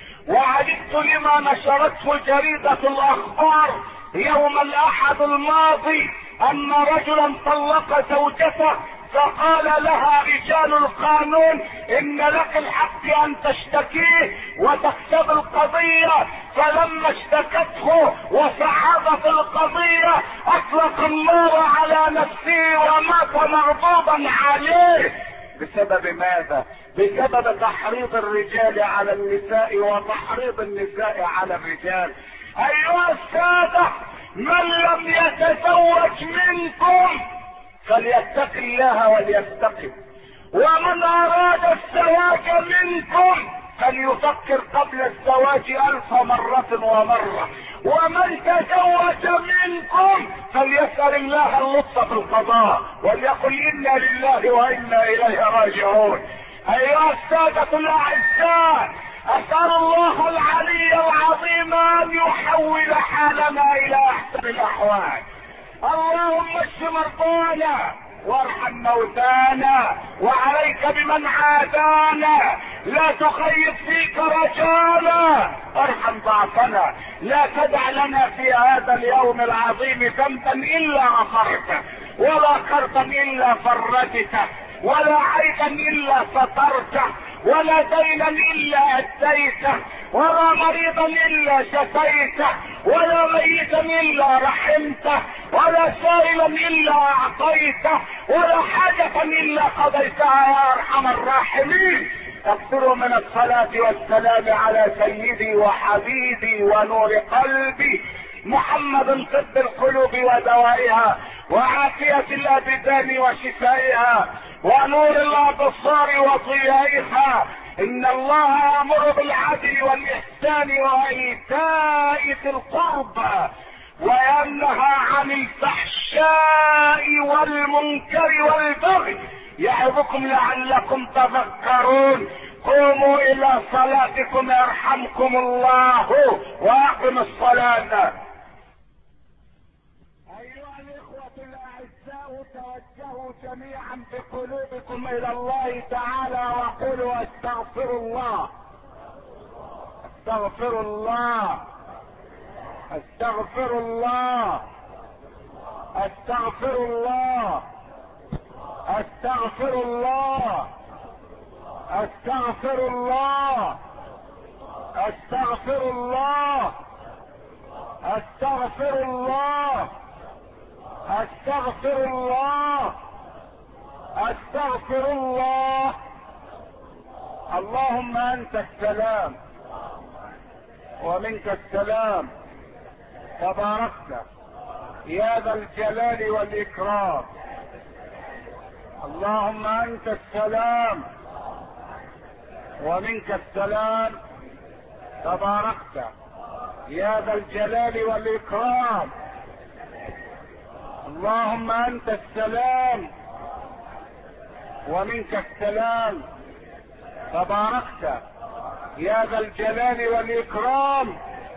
وعجبت لما نشرته جريدة الاخبار يوم الاحد الماضي ان رجلا طلق زوجته فقال لها رجال القانون ان لك الحق ان تشتكيه وتكسب القضية. فلما اشتكته وصعدت القضية اطلق النار على نفسه ومات مغضوبا عليه. بسبب ماذا؟ بسبب تحريض الرجال على النساء وتحريض النساء على الرجال. ايها السادة، من لم يتزوج منكم فليتق الله وليستقم، ومن اراد الزواج منكم فليفكر قبل الزواج الف مرة ومرة، ومن تزوج منكم فليسأل الله اللطف في القضاء وليقل انا لله وانا اليه راجعون. ايها السادة الاعزاء، اسأل الله العلي العظيم ان يحول حالنا الى احسن الاحوال. اللهم اشف مرضانا وارحم موتانا وعليك بمن عادانا، لا تخيب فيك رجانا، ارحم ضعفنا، لا تدع لنا في هذا اليوم العظيم ذنبا الا غفرته، ولا كربا الا فرجته، ولا عيبا الا سترته، ولا دينا الا اديته، ولا مريضا الا شفيته، ولا ميتا الا رحمته، ولا سائلا الا اعطيته، ولا حاجة الا قضيتها يا ارحم الراحمين. اكثروا من الصلاة والسلام على سيدي وحبيبي ونور قلبي محمد، طب القلوب ودوائها وعافية الابدان وشفائها ونور الابصار وضيائها. ان الله يأمر بالعدل والاحسان وايتاء ذي القربى وينهى عن الفحشاء والمنكر والبغي يعظكم لعلكم تذكرون. قوموا الى صلاتكم يرحمكم الله واقم الصلاة. ايها الاخوة الاعزاء، توجهوا جميعا بقلوبكم الى الله تعالى وقولوا استغفر الله استغفر الله استغفر الله استغفر الله استغفر الله استغفر الله استغفر الله استغفر الله استغفر الله استغفر الله. اللهم انت السلام ومنك السلام، تباركت يا ذا الجلال والاكرام. اللهم انت السلام ومنك السلام، تباركت يا ذا الجلال والاكرام. اللهم انت السلام ومنك السلام، تباركت يا ذا الجلال والاكرام.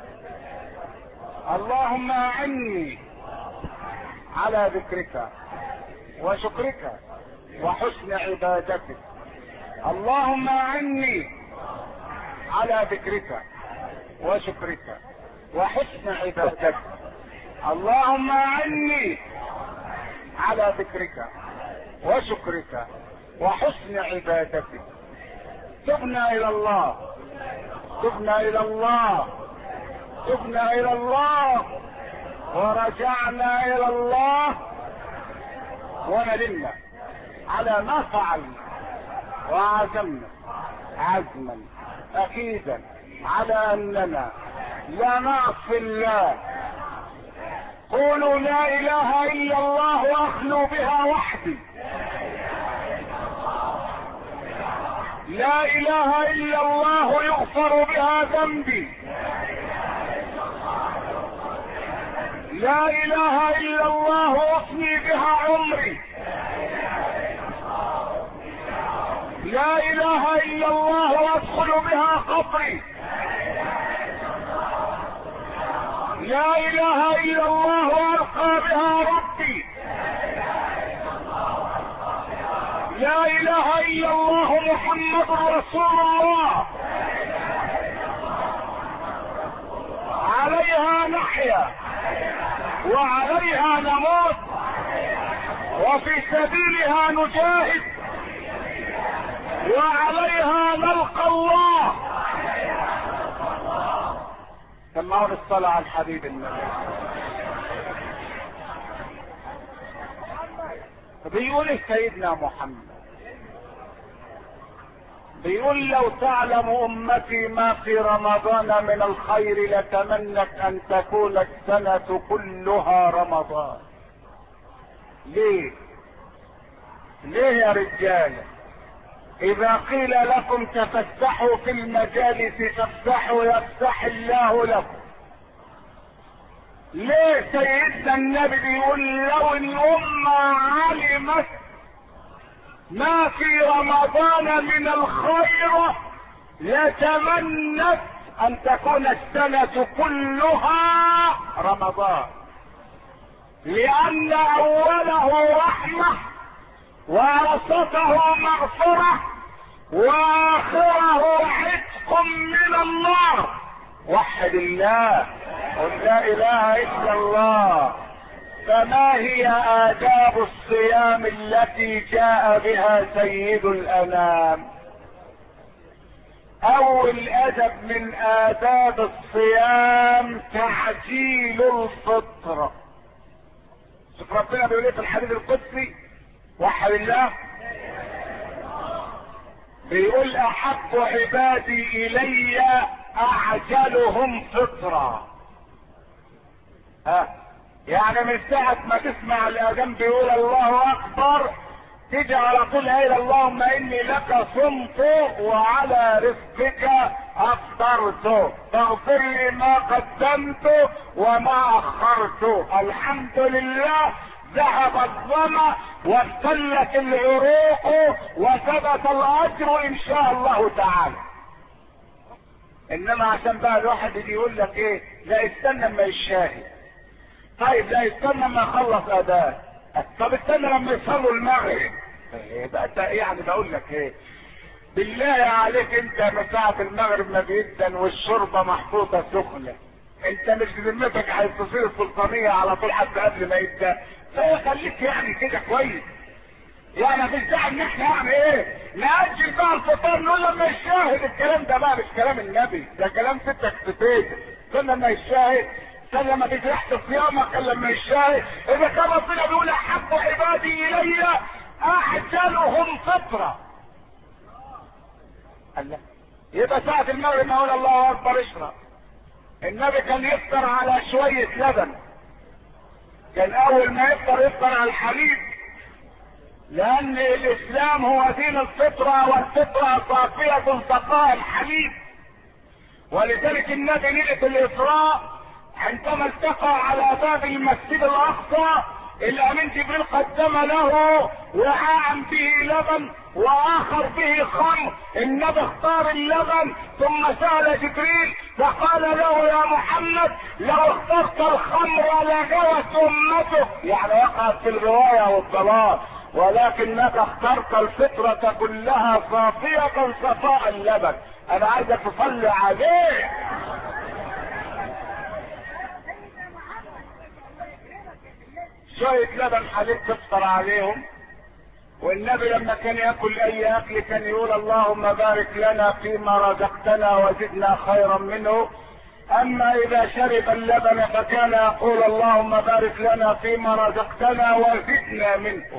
اللهم اعني على ذكرك وشكرك وحسن عبادتك. اللهم اعني على ذكرك وشكرك وحسن عبادتك. اللهم اعني على ذكرك وشكرك وحسن عبادتك. تبنا الى الله تبنا الى الله تبنا الى الله ورجعنا الى الله وندمنا على ما فعلنا وعزمنا عزما اكيدا على اننا لا نعصي الله. قولوا لا اله الا الله واخلوا بها وحدي. لا اله الا الله يغفر بها ذنبي. لا اله الا الله افني بها عمري. لا اله الا الله وادخل بها قبري، لا اله الا الله والقى بها ربي، لا اله الا الله محمد رسول الله، عليها نحيا وعليها نموت وفي سبيلها نجاهد وعليها نلقى الله. سمعوا الصلاة على الحبيب النبي. بيقول سيدنا محمد، بيقول لو تعلم امتي ما في رمضان من الخير لتمنت ان تكون السنة كلها رمضان. ليه؟ ليه يا رجال؟ اذا قيل لكم تفسحوا في المجالس فافسحوا يفسح الله لكم. ليه سيدنا النبي بيقول لو الامة علمت ما في رمضان من الخير لتمنت ان تكون السنة كلها رمضان، لان اوله رحمة ووسطه مغفرة واخره عتق من النار. وحد الله، قل لا اله الا الله. فما هي آداب الصيام التي جاء بها سيد الأنام؟ أول أدب من آداب الصيام تعجيل الفطر. شوف ربنا بيقول ايه في الحديث القدسي، وحد الله، بيقول أحب عبادي إلي أعجلهم فطرا. ها يعني من ساعة ما تسمع الأذان بيقول الله أكبر تيجي على طول قايل اللهم إني لك صمت وعلى رزقك أفطرت فاغفر لي ما قدمت وما أخرت. الحمد لله ذهب الظمأ وابتلت العروق وثبت الأجر إن شاء الله تعالى. إنما عشان بقى الواحد يجي يقول لك إيه، لا استنى اما يشاهد. طيب لا استنى ما يخلص اداء، طب استنى لما يصلوا المغرب. يبقى انت يعني بقول لك ايه، بالله عليك انت من ساعة المغرب ما بيدن والشوربه محطوطه سخنه، انت مش بذمتك هتصير السلطانيه على طول حتى قبل ما يبدا؟ فخليك يعني كده كويس. يعني مفيش داعي ان احنا يعني ايه نأجل بقى الفطار نقول لما يشاهد. الكلام ده بقى مش كلام النبي، ده كلام ستك في بيتك. استنى لما يشاهد، استنى لما تيجي ريحه صيامك لما يشاهد. اذا كان ربنا بيقول احب عبادي الي اعجلهم فطرا، الله، يبقى ساعة المغرب نقول الله اكبر اشرب. النبي كان يفطر على شوية لبن، كان اول ما يفطر يفطر على الحليب، لان الاسلام هو دين الفطرة، والفطرة صافية سقاء الحليب. ولذلك النبي ليلة الاسراء عندما التقى على باب المسجد الاقصى الامين جبريل قدم له وعاء به لبن واخر به خمر. النبي اختار اللبن ثم سأل جبريل فقال له يا محمد لو اخترت الخمر لغوت امتك، يعني وقعت في الرواية والضلال، ولكنك اخترت الفطرة كلها صافية صفاء اللبن. انا عايزك تصلي عليه. شوية لبن حليب تفطر عليهم. والنبي لما كان ياكل اي اكل كان يقول اللهم بارك لنا فيما رزقتنا وزدنا خيرا منه. اما اذا شرب اللبن فكان يقول اللهم بارك لنا فيما رزقتنا وزدنا منه.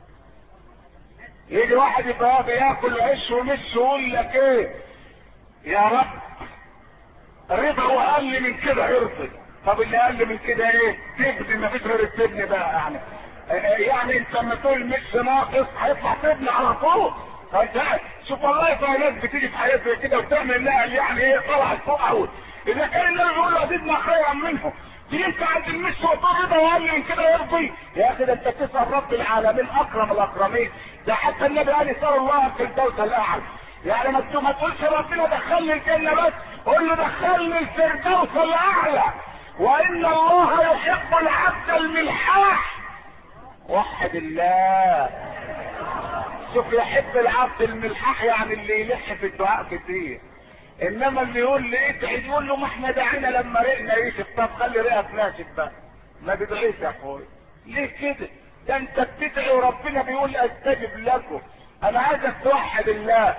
يجي واحد يبقى بياكل عيش ومش يقول لك ايه يا رب رضا واقل من كده يرضي. طب اللي اقل من كده ايه؟ تبني، ما فيش غير التبني بقى. يعني يعني انت لما تقول مش ناقص هيطلع تبني على طول. فانت شوف والله في ناس بتيجي في حياه زي كده وتعمل نقل يعني ايه طلعت فوق قوي. اذا كان النبي بيقول له زدنا خيرا منه دي انت عند المش وطول رضا وقال من كده يرضي؟ يا اخي ده انت تسال رب العالمين اكرم الاكرمين. ده حتى النبي قال يسال الله في الدوس الاعلى. يعني ما ما تقولش ربنا دخلني الجنه بس، قول له دخلني الفردوس الاعلى. وان الله يحب العبد الملحاح. وحد الله. شوف يحب العبد الملحاح يعني اللي يلح في الدعاء كتير. انما اللي يقول لي ادعي يقول له ما احنا دعينا لما رقنا يشف. طب خلي رقك ناشف بقى، ما تدعيش يا اخويا. ليه كده؟ ده انت بتدعي وربنا بيقول استجب لكم. انا عايزك توحد الله.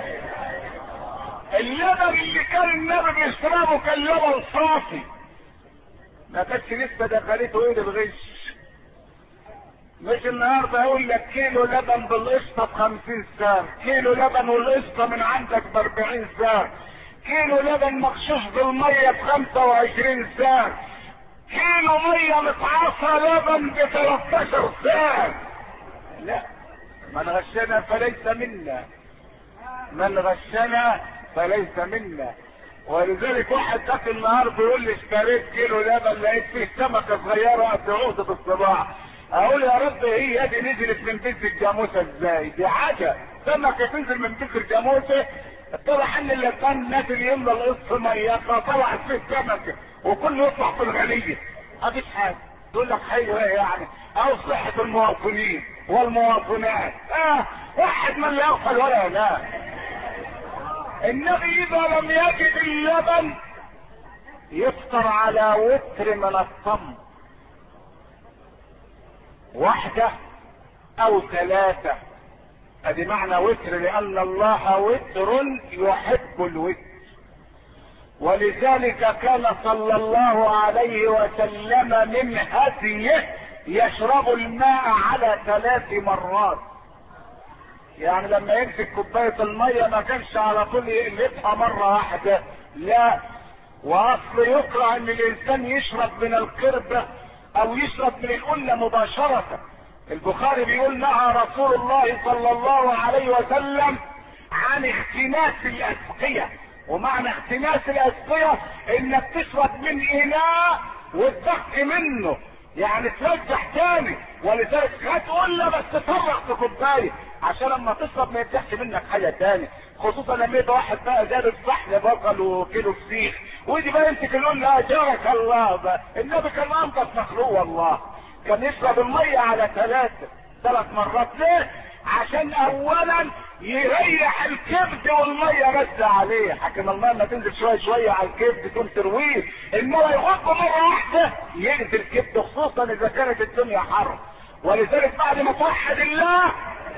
اللبن اللي كان النبي بيشربه كان لبن صافي، ما كانش لسه دخلته ايد الغش. مش النهارده يقول لك كيلو لبن بالقشطه بخمسين سعر، كيلو لبن والقشطه من عندك باربعين سعر، كيلو لبن مغشوش بالميه بخمسه وعشرين سعر، كيلو ميه متعصى لبن بتلاتاشر سعر. لا، من غشنا فليس منا، من غشنا فليس منا. ولذلك واحد داخل النهار بيقول لي اشتريت كيلو لبن لقيت فيه سمكه صغيره قد عقده بالصباع. اقول يا رب هي دي نزلت من بيت الجاموسه ازاي؟ دي حاجه سمكه تنزل من بيت الجاموسه. طلع ان اللي كان نازل يملى القص ميه فطلعت فيه سمكه وكله يطلع في الغليه. مفيش حاجه. تقول لك حلو ايه يعني؟ او صحه المواطنين والمواطنات. اه واحد من لا يغفل ولا ينام. النبي اذا لم يجد اللبن يفطر على وتر من التمر، واحدة او ثلاثة. ادي معنى وتر، لان الله وتر يحب الوتر. ولذلك كان صلى الله عليه وسلم من هديه يشرب الماء على ثلاث مرات. يعني لما يمسك كوباية المية ما كانش على طول يقلبها مرة واحدة، لا. واصل يقرأ ان الانسان يشرب من القربة او يشرب من القلة مباشرة. البخاري بيقول نهى رسول الله صلى الله عليه وسلم عن اختناس الاسقية. ومعنى اختناس الاسقية انك تشرب من اناء وتبخ منه، يعني ترجع تاني. ولذلك هتقول له بس تفرغ في كوبايه عشان لما تشرب ما يفتحش منك حاجه تاني. خصوصا لما يبقى واحد بقى زاد الصحن بقل وكيلو فسيخ ودي بقى يمسك يقول له اجرك الله. بقى النبي كان انضف مخلوق والله، كان يشرب الميه على ثلاثه ثلاث مرات. ليه؟ عشان اولا يريح الكبد والميه بس عليه. حكم الميه ما تنزل شويه شويه على الكبد تقوم ترويه، انما يغطه مره واحده يأذي الكبد، خصوصا اذا كانت الدنيا حر. ولذلك بعد ما توحد الله،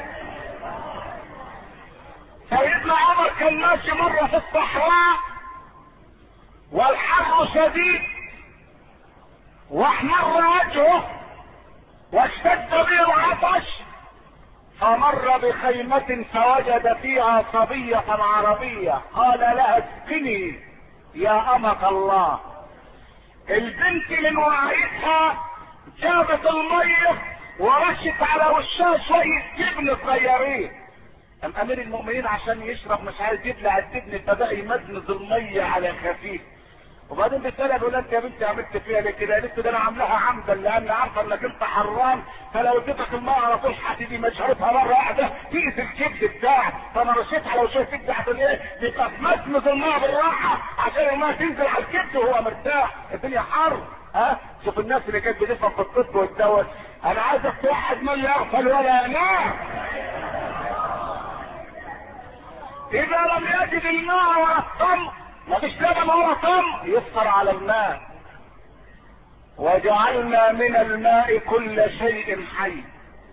سيدنا عمر كان ماشي مره في الصحراء والحر شديد واحمر وجهه واشتد به العطش، فمر بخيمة فوجد فيها صبية عربية قال لها اسقني يا أمة الله. البنت من وعيتها جابت المية ورشت على وشها شوية جبن صغيرين. ام امير المؤمنين عشان يشرب مش عايز يبلع الجبن فبقى يمزمز المية على خفيف. وبعدين بتسألها تقول انت يا بنتي عملت فيها ليه كده؟ قالت ده انا عاملاها عمدا لان عارفه انك انت حرام، فلو اديتك الماء على طول هتيجي مشربها مره واحده تقتل الكبد بتاعك، فانا رشيتها لو شويه كبد عشان ايه؟ يبقى تمزمز الماء بالراحه عشان الماء تنزل على الكبد وهو مرتاح. الدنيا حر. ها؟ شوف الناس اللي كانت بتفهم في الطب والدواء. انا عايزك توحد من لا يغفل ولا ينام. اذا لم يجد الماء ولا التمر، مفيش لبن ولا تمر، يفطر على الماء. وجعلنا من الماء كل شيء حي.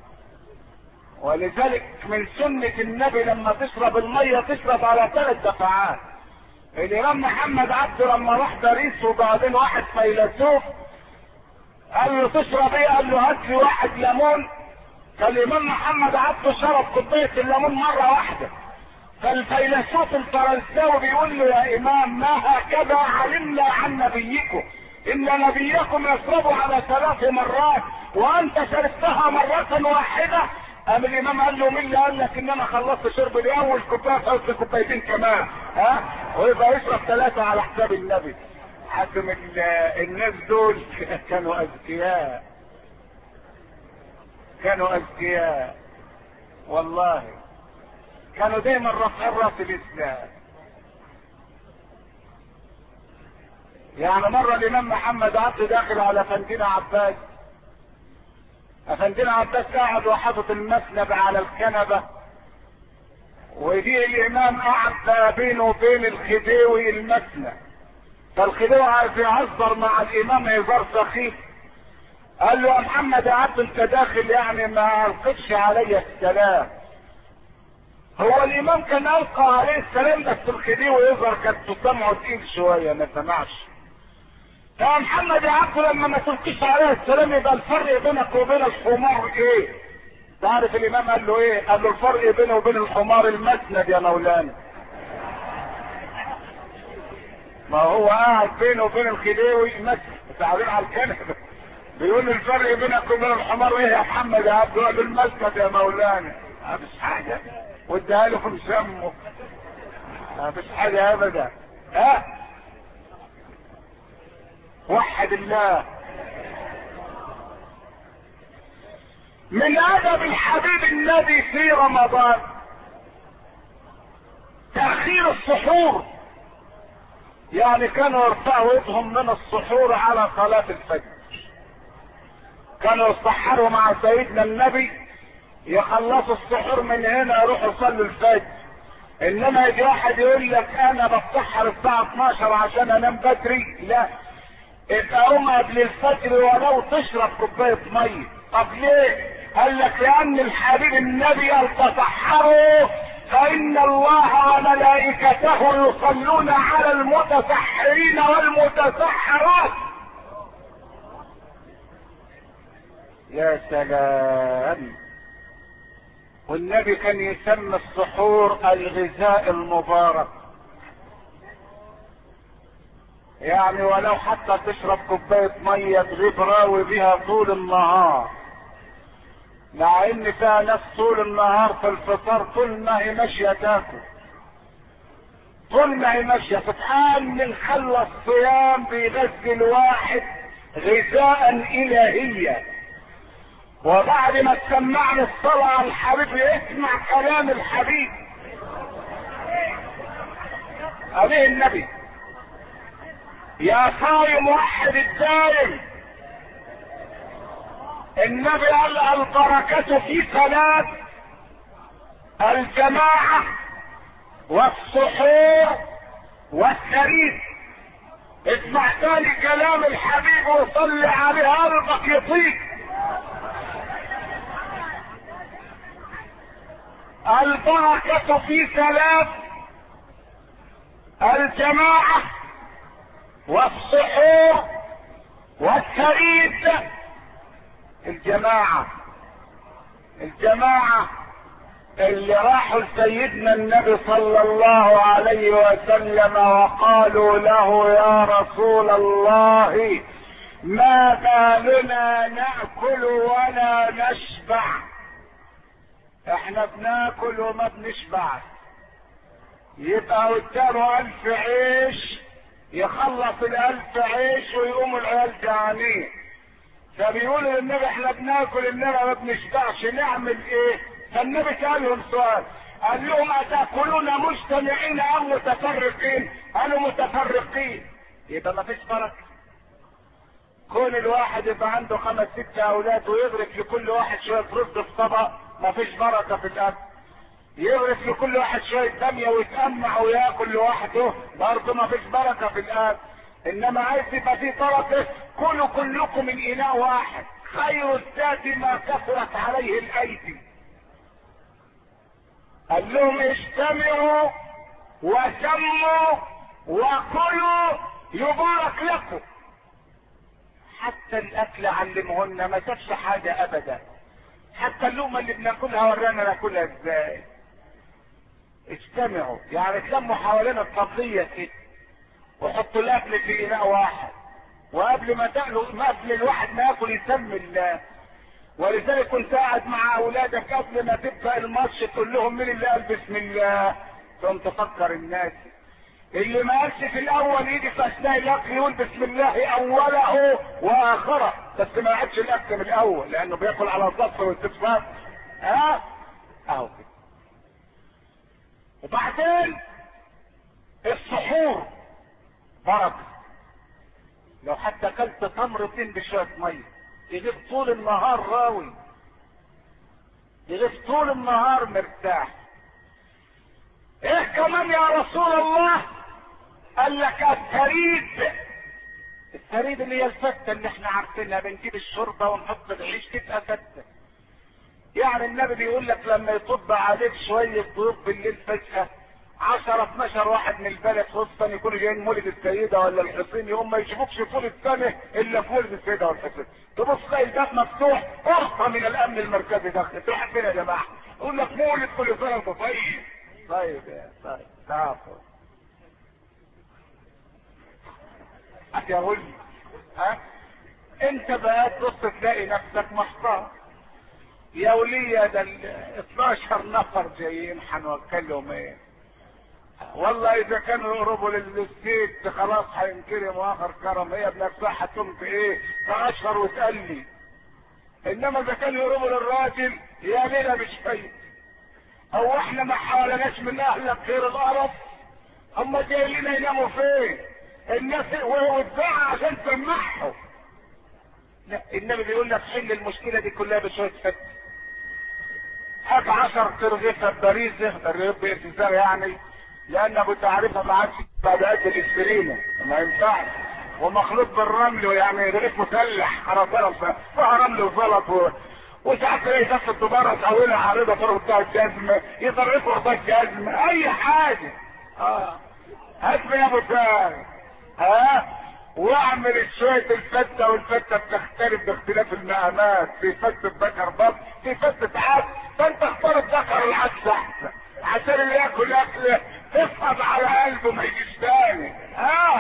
ولذلك من سنة النبي لما تشرب المية تشرب على ثلاث دفعات. الامام محمد عبده لما راح باريس وبعدين واحد فيلسوف قال له تشرب ايه؟ قال له هات لي واحد ليمون. فالامام محمد عبده شرب كوباية الليمون مرة واحدة. فالفيلسوف الفرنساوي بيقول له يا امام ما هكذا علمنا عن نبيكم، ان نبيكم يشرب على ثلاث مرات وانت شربتها مرة واحدة. قام الامام قال له مين اللي قال لك ان انا خلصت شرب الاول كوبايه فوت كوبايتين كمان؟ ها؟ ويبقى يشرب ثلاثة على حساب النبي. حكم الناس دول كانوا اذكياء، كانوا اذكياء والله، كانوا دايما رافعين راس الاسلام. يعني مرة الامام محمد عبد داخل على افندينا عباس، افندينا عباس قاعد وحاطط المسند على الكنبة، ويجي الامام قاعد بينه وبين الخديوي المسند، فالخديوي عايز يهزر مع الامام هزار سخيف، قال له يا محمد يا عبد انت داخل يعني ما القتش علي السلام. هو الامام كان القى عليه السلام بس الخديوي يظهر كانت سمعه تقيل شويه ما سمعش. يا محمد يا عبد لما ما تلقيش عليه السلام يبقى الفرق بينك وبين الحمار ايه؟ تعرف الامام قال له ايه؟ قال له الفرق بينه وبين الحمار المسند يا مولانا. ما هو قاعد بينه وبين الخديوي مسند قاعدين على الكنبه، بيقول الفرق بينك وبين الحمار ايه يا محمد يا عبد؟ قال له المسند يا مولانا. مفيش حاجه، واديها له في سمه، مفيش حاجه ابدا. ها وحد الله. من ادب الحبيب النبي في رمضان تاخير السحور، يعني كانوا يرفعوا ايدهم من السحور على صلاه الفجر، كانوا يسحروا مع سيدنا النبي يخلصوا السحور من هنا يروحوا يصلوا الفجر. انما يجي واحد يقول لك انا بتسحر الساعه اتناشر عشان انام بدري، لا، ابقى قوم قبل الفجر ولو تشرب كوبايه ميه. طب ليه؟ قال لك لان الحبيب النبي قال تسحروا فان الله وملائكته يصلون على المتسحرين والمتسحرات. يا سلام. والنبي كان يسمى السحور الغذاء المبارك، يعني ولو حتى تشرب كوبايه ميه تغيب راوي بها طول النهار، مع ان فيها ناس طول النهار في الفطار طول ما هي ماشيه تاكل، طول ما هي ماشيه. سبحان من خلى الصيام بيغذي الواحد غذاء الهيا. وبعد ما تسمعني الصلاة على الحبيب اسمع كلام الحبيب عليه النبي. يا صايم وحد الدايم، النبي قال البركة في ثلاث: الجماعة والسحور والثريد. اسمع تاني كلام الحبيب وصلي عليه قلبك يطيق. البركة في ثلاث: الجماعة والسحور والثريد. الجماعة الجماعة اللي راحوا لسيدنا النبي صلى الله عليه وسلم وقالوا له يا رسول الله ما بالنا نأكل ولا نشبع، احنا بناكل وما بنشبع. يبقى قدامه الف عيش يخلص الالف عيش ويقوم العيال جعانين، فبيقولوا للنبي احنا بناكل اننا ما بنشبعش نعمل ايه؟ فالنبي سألهم سؤال، قال لهم اتاكلون مجتمعين ام متفرقين؟ قالوا متفرقين. يبقى ما فيش بركه. كون الواحد يبقى عنده خمس ست اولاد ويغرف لكل واحد شويه رز في طبق، ما فيش بركه في الاكل. يغرف لكل واحد شويه باميه ويتأمع وياكل لوحده، برضه ما فيش بركه في الاكل. انما عايز يبقى في بركه، كلوا كلكم من اناء واحد، خير الزاد ما كثرت عليه الايدي. قال لهم اجتمعوا وسموا وكلوا يبارك لكم. حتى الاكل علمهن، ما سابش حاجه ابدا. حتى اللقمه اللي بناكلها ورانا ناكلها ازاي. اجتمعوا يعني تلموا حوالين الطبليه كده وحطوا الاكل في اناء واحد، وقبل ما تاكلوا ما قبل الواحد ما ياكل يسمي الله. ولذلك كنت قاعد مع اولادك قبل ما تبدا الماتش تقول لهم مين اللي قال بسم الله، ثم تفكر الناس اللي ما قالش في الاول يجي في اثناء الاكل يقول بسم الله اوله واخره، بس ما يعدش الاكل من الاول لانه بياكل على الضبط والاستفسار. ها اهو كده. وبعدين السحور بركه، لو حتى اكلت تمرتين بشويه ميه يغيب طول النهار راوي، يغيب طول النهار مرتاح. ايه كمان يا رسول الله؟ قال لك الثريد. الثريد اللي هي الفتة اللي احنا عارفينها، بنجيب الشوربة ونحط العيش تبقى فتة. يعني النبي بيقول لك لما يطب عليك شوية ضيوف بالليل فجأة عشرة اتناشر واحد من البلد، خصوصا يكونوا جايين مولد السيدة ولا الحسين، يوم ما يشوفوكش طول السنة الا في مولد السيدة والحسين، تبص تلاقي الباب مفتوح، فرصة من الامن المركزي داخل، تروح فين يا جماعة؟ يقول لك مولد كل سنة وانت طيب. طيب يا طيب تعال يا ولد. ها انت بقى تبص تلاقي نفسك محتار. يا ولية ده ال اتناشر نفر جايين هنوكلهم ايه؟ والله اذا كانوا يقربوا للست خلاص هينكرم واخر كرم، هي بنفسها هتقوم في ايه؟ تقشر وتقلي. انما اذا كانوا يقربوا للراجل يا ليلة مش فايت. او احنا ما حاولناش من اهلك غير القرف؟ هم جايين يناموا فين؟ الناس وتزعق عشان تسمعهم. لا النبي بيقول لك حل المشكله دي كلها بشويه فتة. هات عشر ترغيفه باريزه، الرغيف بارتزاق يعني، لان ابو تعريفها ما عادش بعد قد الاسبرينه ما ينفعش، ومخلوط بالرمل، ويعني رغيف مسلح خرطانه فيها رمل وزلط و... وساعات تلاقي نفس الدباره تحولها عريضه تروح بتاع الجزمه يضربوا رضا الجزمه اي حاجه. اه هات يا ابو تعريف. ها واعمل شوية الفتة، والفتة بتختلف باختلاف المقامات، في فتة ذكر بط، في فتة عدس، فانت اختار الذكر العدس احسن عشان اللي ياكل اكل تصعب على قلبه ما يجيش تاني. ها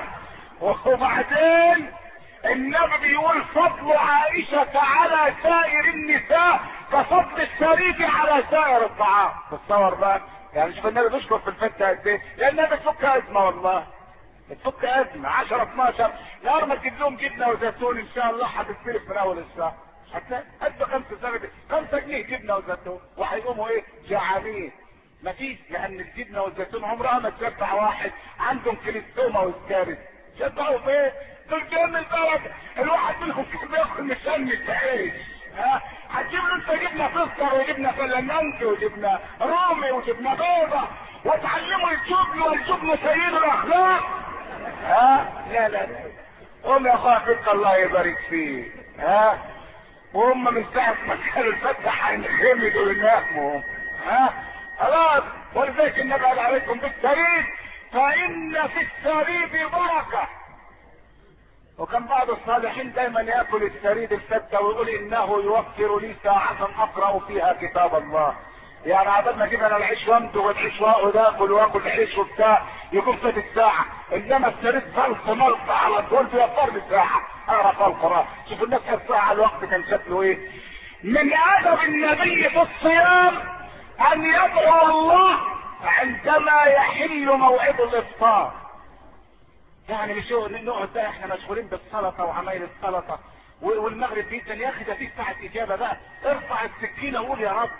وبعدين النبي بيقول فضل عائشة على سائر النساء كفضل الثريد على سائر الطعام. تتصور بقى يعني شوف النبي بيشكر في الفتة قد ايه، لانها بتفك ازمة والله، بتفك ازمه. عشرة اتناشر نهار ما تجيب لهم جبنه وزيتون ان شاء الله هتستلف من اول الشهر، هتلاقي قد خمسة سنة خمسة جنيه جبنه وزيتون، وهيقوموا ايه؟ جعانين. مفيش، لان الجبنه والزيتون عمرها ما تشبع واحد عندهم كليستوما والكارث. شبعوا بايه؟ دول جايين من البلد، الواحد منهم كان بياكل مشمس عيش. ها هتجيب له انت جبنه تذكر وجبنه فلامنكي وجبنه رومي وجبنه بيضه وتعلموا الجبن والجبن سيد الاخلاق. ها لا لا لا قوم يا اخويا فيك الله يبارك فيك. ها وهم من ساعه ما كانوا الفتح هينخمدوا يناموا. ها خلاص، ولذلك النبي قال عليكم بالثريد فان في الثريد بركه. وكان بعض الصالحين دايما ياكل الثريد الفتة ويقول انه يوفر لي ساعة اقرأ فيها كتاب الله. يعني عبال ما اجيب انا العيش وامضغ والعيش واكل واكل العيش وبتاع يكون فات الساعة، انما الثريد فلق ملق على طول بيوفر لي ساعة اقرا فيها القرآن. شوف الناس الساعة الوقت كان شكله ايه. من ادب النبي في الصيام ان يدعو الله عندما يحل موعد الافطار. يعني مش نقعد بقى احنا مشغولين بالسلطه وعمايل السلطه والمغرب جدا، يا اخي ده في ساعه اجابه بقى، ارفع السكينه وقول يا رب،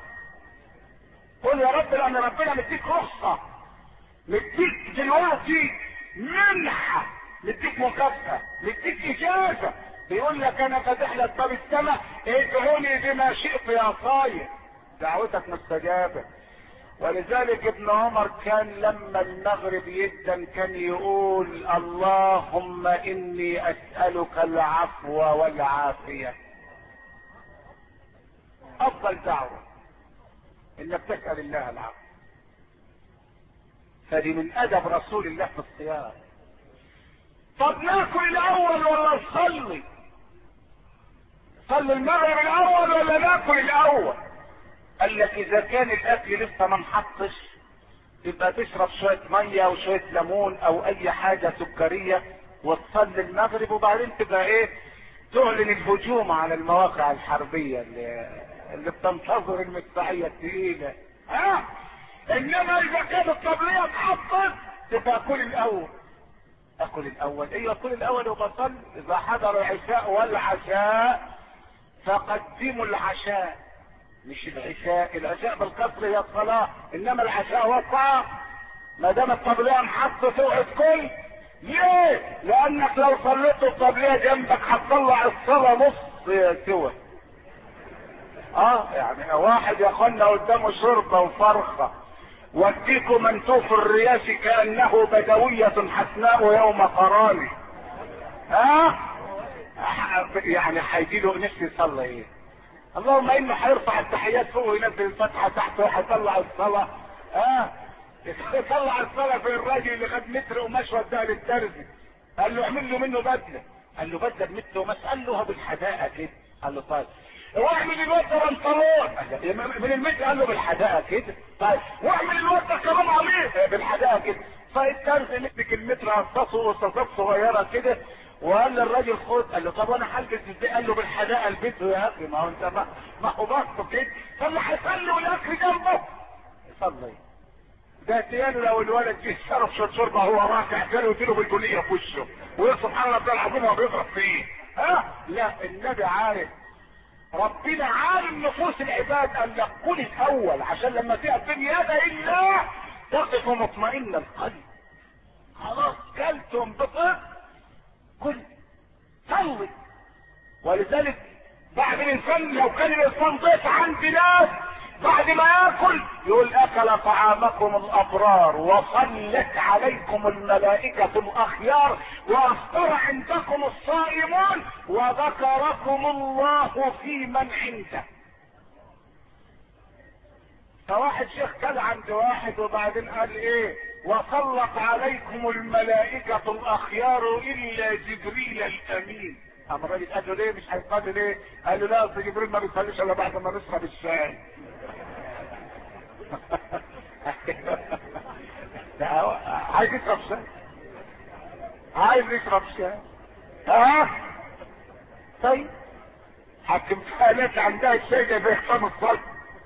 قول يا رب، لان ربنا مديك رخصه، مديك دلوقتي منحه، مديك مكافاه، مديك اجازه، بيقول لك انا فاتح لك باب السماء ادعوني بما شئت يا صايم، دعوتك مستجابه. ولذلك ابن عمر كان لما المغرب يدن كان يقول اللهم اني اسألك العفو والعافية. افضل دعوة انك تسأل الله العفو، فدي من ادب رسول الله في الصيام. طب ناكل الاول ولا نصلي؟ صلي المغرب الاول ولا ناكل الاول؟ قال لك اذا كان الاكل لسه ما انحطش يبقى تشرب شويه ميه وشويه ليمون او اي حاجه سكريه وتصلي المغرب، وبعدين تبقى ايه؟ تعلن الهجوم على المواقع الحربيه اللي, اللي بتنتظر المدفعيه الثقيله. ها انما اذا كانت الطبليه اتحطت تبقى كل الاول. اكل الاول ايوه كل الاول وبصل. اذا حضر العشاء والعشاء فقدموا العشاء مش العشاء. العشاء بالقصر هي الصلاة، انما العشاء هو الطعام. ما دام الطبلية محطة توعد كل. ليه؟ لانك لو صليت الطبلية جنبك هتطلع الصلاة نص سوى. اه يعني واحد يا اخوانا قدامه شرطة وفرخة وديكوا منتوف الرياش كأنه بدوية حسناء يوم قراني. ها آه؟ يعني هيجي له نفسه يصلي ايه؟ اللهم انه هيرفع التحيات فوق وينزل الفتحة تحت وهيطلع الصلاة. ها آه؟ يطلع الصلاة في الراجل اللي خد متر قماش وداها للترزي قال له اعمل له منه بدلة. قال له بدلة بمتر وماش؟ قال له بالحداقة كده. قال له طيب واعمل الوردة بنطلون من المتر. قال له بالحداقة كده. طيب واعمل الوردة كمان عليه بالحداقة كده. فالترزي مسك المتر قصصه قصصات صغيرة كده وقال للراجل خد. قال له طب وانا هلبس ازاي؟ قال له بالحداقة البيت يا اخي. ما هو انت ما, ما هو بسطه كده. فاللي هيصلي والاكل جنبه يصلي. ده تيانو لو الولد جه شرب شرب شربه هو راكع كان يديله بالكليه في وشه ويقول سبحان الله العظيم هو بيضرب فيه. ها لا النبي عارف. ربنا عالم نفوس العباد ان يقول الاول عشان لما تأتي يد الله تقف مطمئن القلب. خلاص كلتم بطء كل صلي. ولذلك بعد الانسان لو كان الانسان ضيف عند ناس بعد ما ياكل يقول اكل طعامكم الابرار وصلت عليكم الملائكة الاخيار وافطر عندكم الصائمون وذكركم الله في من عنده. فواحد شيخ كان عند واحد وبعدين قال ايه وصلت عليكم الملائكة الاخيار الا جبريل الامين. اما الراجل قال له ليه مش هيصلي ليه؟ قال له لا اصل جبريل ما بيصليش الا بعد ما نشرب الشاي. عايز يشرب شاي عايز يشرب شاي. ها طيب حكم فقالات عندها الشاي ده بيحصل الصلب.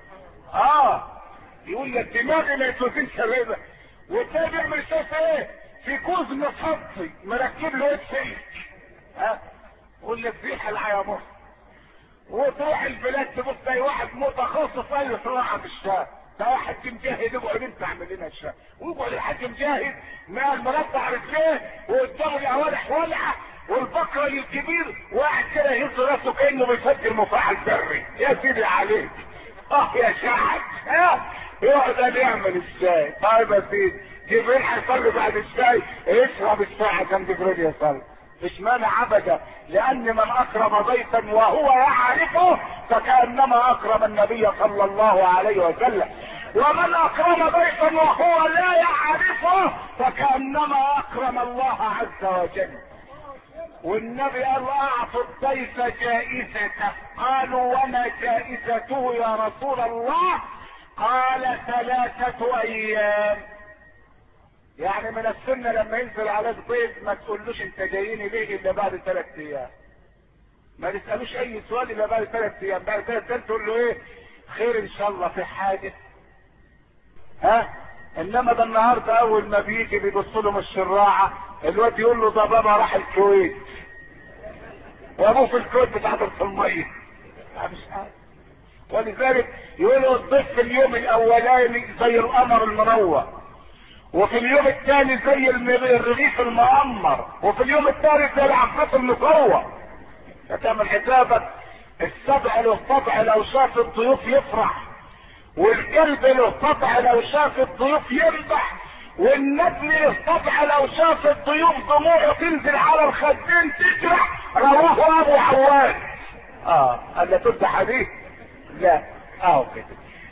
اه يقول لك دماغي ما يتوزنش ريبه والتاني بيعمل شاي ايه في كوز مصطي مركب له ايه ها يقول لك ريحه العيامور وتروح البلاد تبص تلاقي واحد متخصص قال له صراحه في الشاي. ده واحد مجاهد يقعد انت اعمل لنا الشاي ويقعد الحاج مجاهد مع المربع رجليه وقدامه العوالح ولعه والبقره الكبير واحد كده يهز راسه كانه بيفجر مفاعل ذري. يا سيدي عليك اه يا شعب اه يقعد يعمل الشاي. طيب يا سيدي جبريل هيصلي بعد الشاي يشرب الشاي عشان جبريل يصلي. مش مانع ابدا لان من اكرم ضيفا وهو يعرفه فكانما اكرم النبي صلى الله عليه وسلم ومن اكرم ضيفا وهو لا يعرفه فكانما اكرم الله عز وجل. والنبي قال اعطوا الضيف جائزته. قالوا وما جائزته يا رسول الله؟ قال ثلاثة ايام. يعني من السنة لما ينزل عليك ضيف ما تقولوش انت جاييني ليه الا بعد ثلاث ايام. ما تسألوش اي سؤال الا بعد ثلاث ايام. بعد ثلاث ايام تقول له ايه خير ان شاء الله في حاجة. ها انما ده النهاردة اول ما بيجي بيبص له من الشراعة الواد يقول له ده بابا راح الكويت وابوه في الكويت بتحضر في المية. مش عارف. ولذلك يقولوا الضيف في اليوم الاولاني زي القمر المنور وفي اليوم الثاني زي الرغيف المعمر وفي اليوم الثالث زي العفاف المصور. فتعمل حسابك السبع له طبع لو شاف الضيوف يفرح والكلب له طبع لو شاف الضيوف يمدح والنجم له طبع لو شاف الضيوف دموعه تنزل على الخدين تجرح. رواه ابو عواد. اه قال لا تبدا حديث لا اه كده.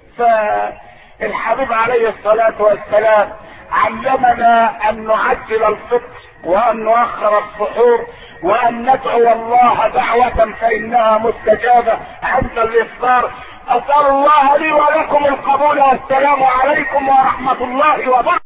فالحبيب عليه الصلاة والسلام علمنا ان نعجل الفطر وان نؤخر السحور وان ندعو الله دعوة فانها مستجابة عند الافطار. اسأل الله لي ولكم القبول والسلام عليكم ورحمة الله وبركاته.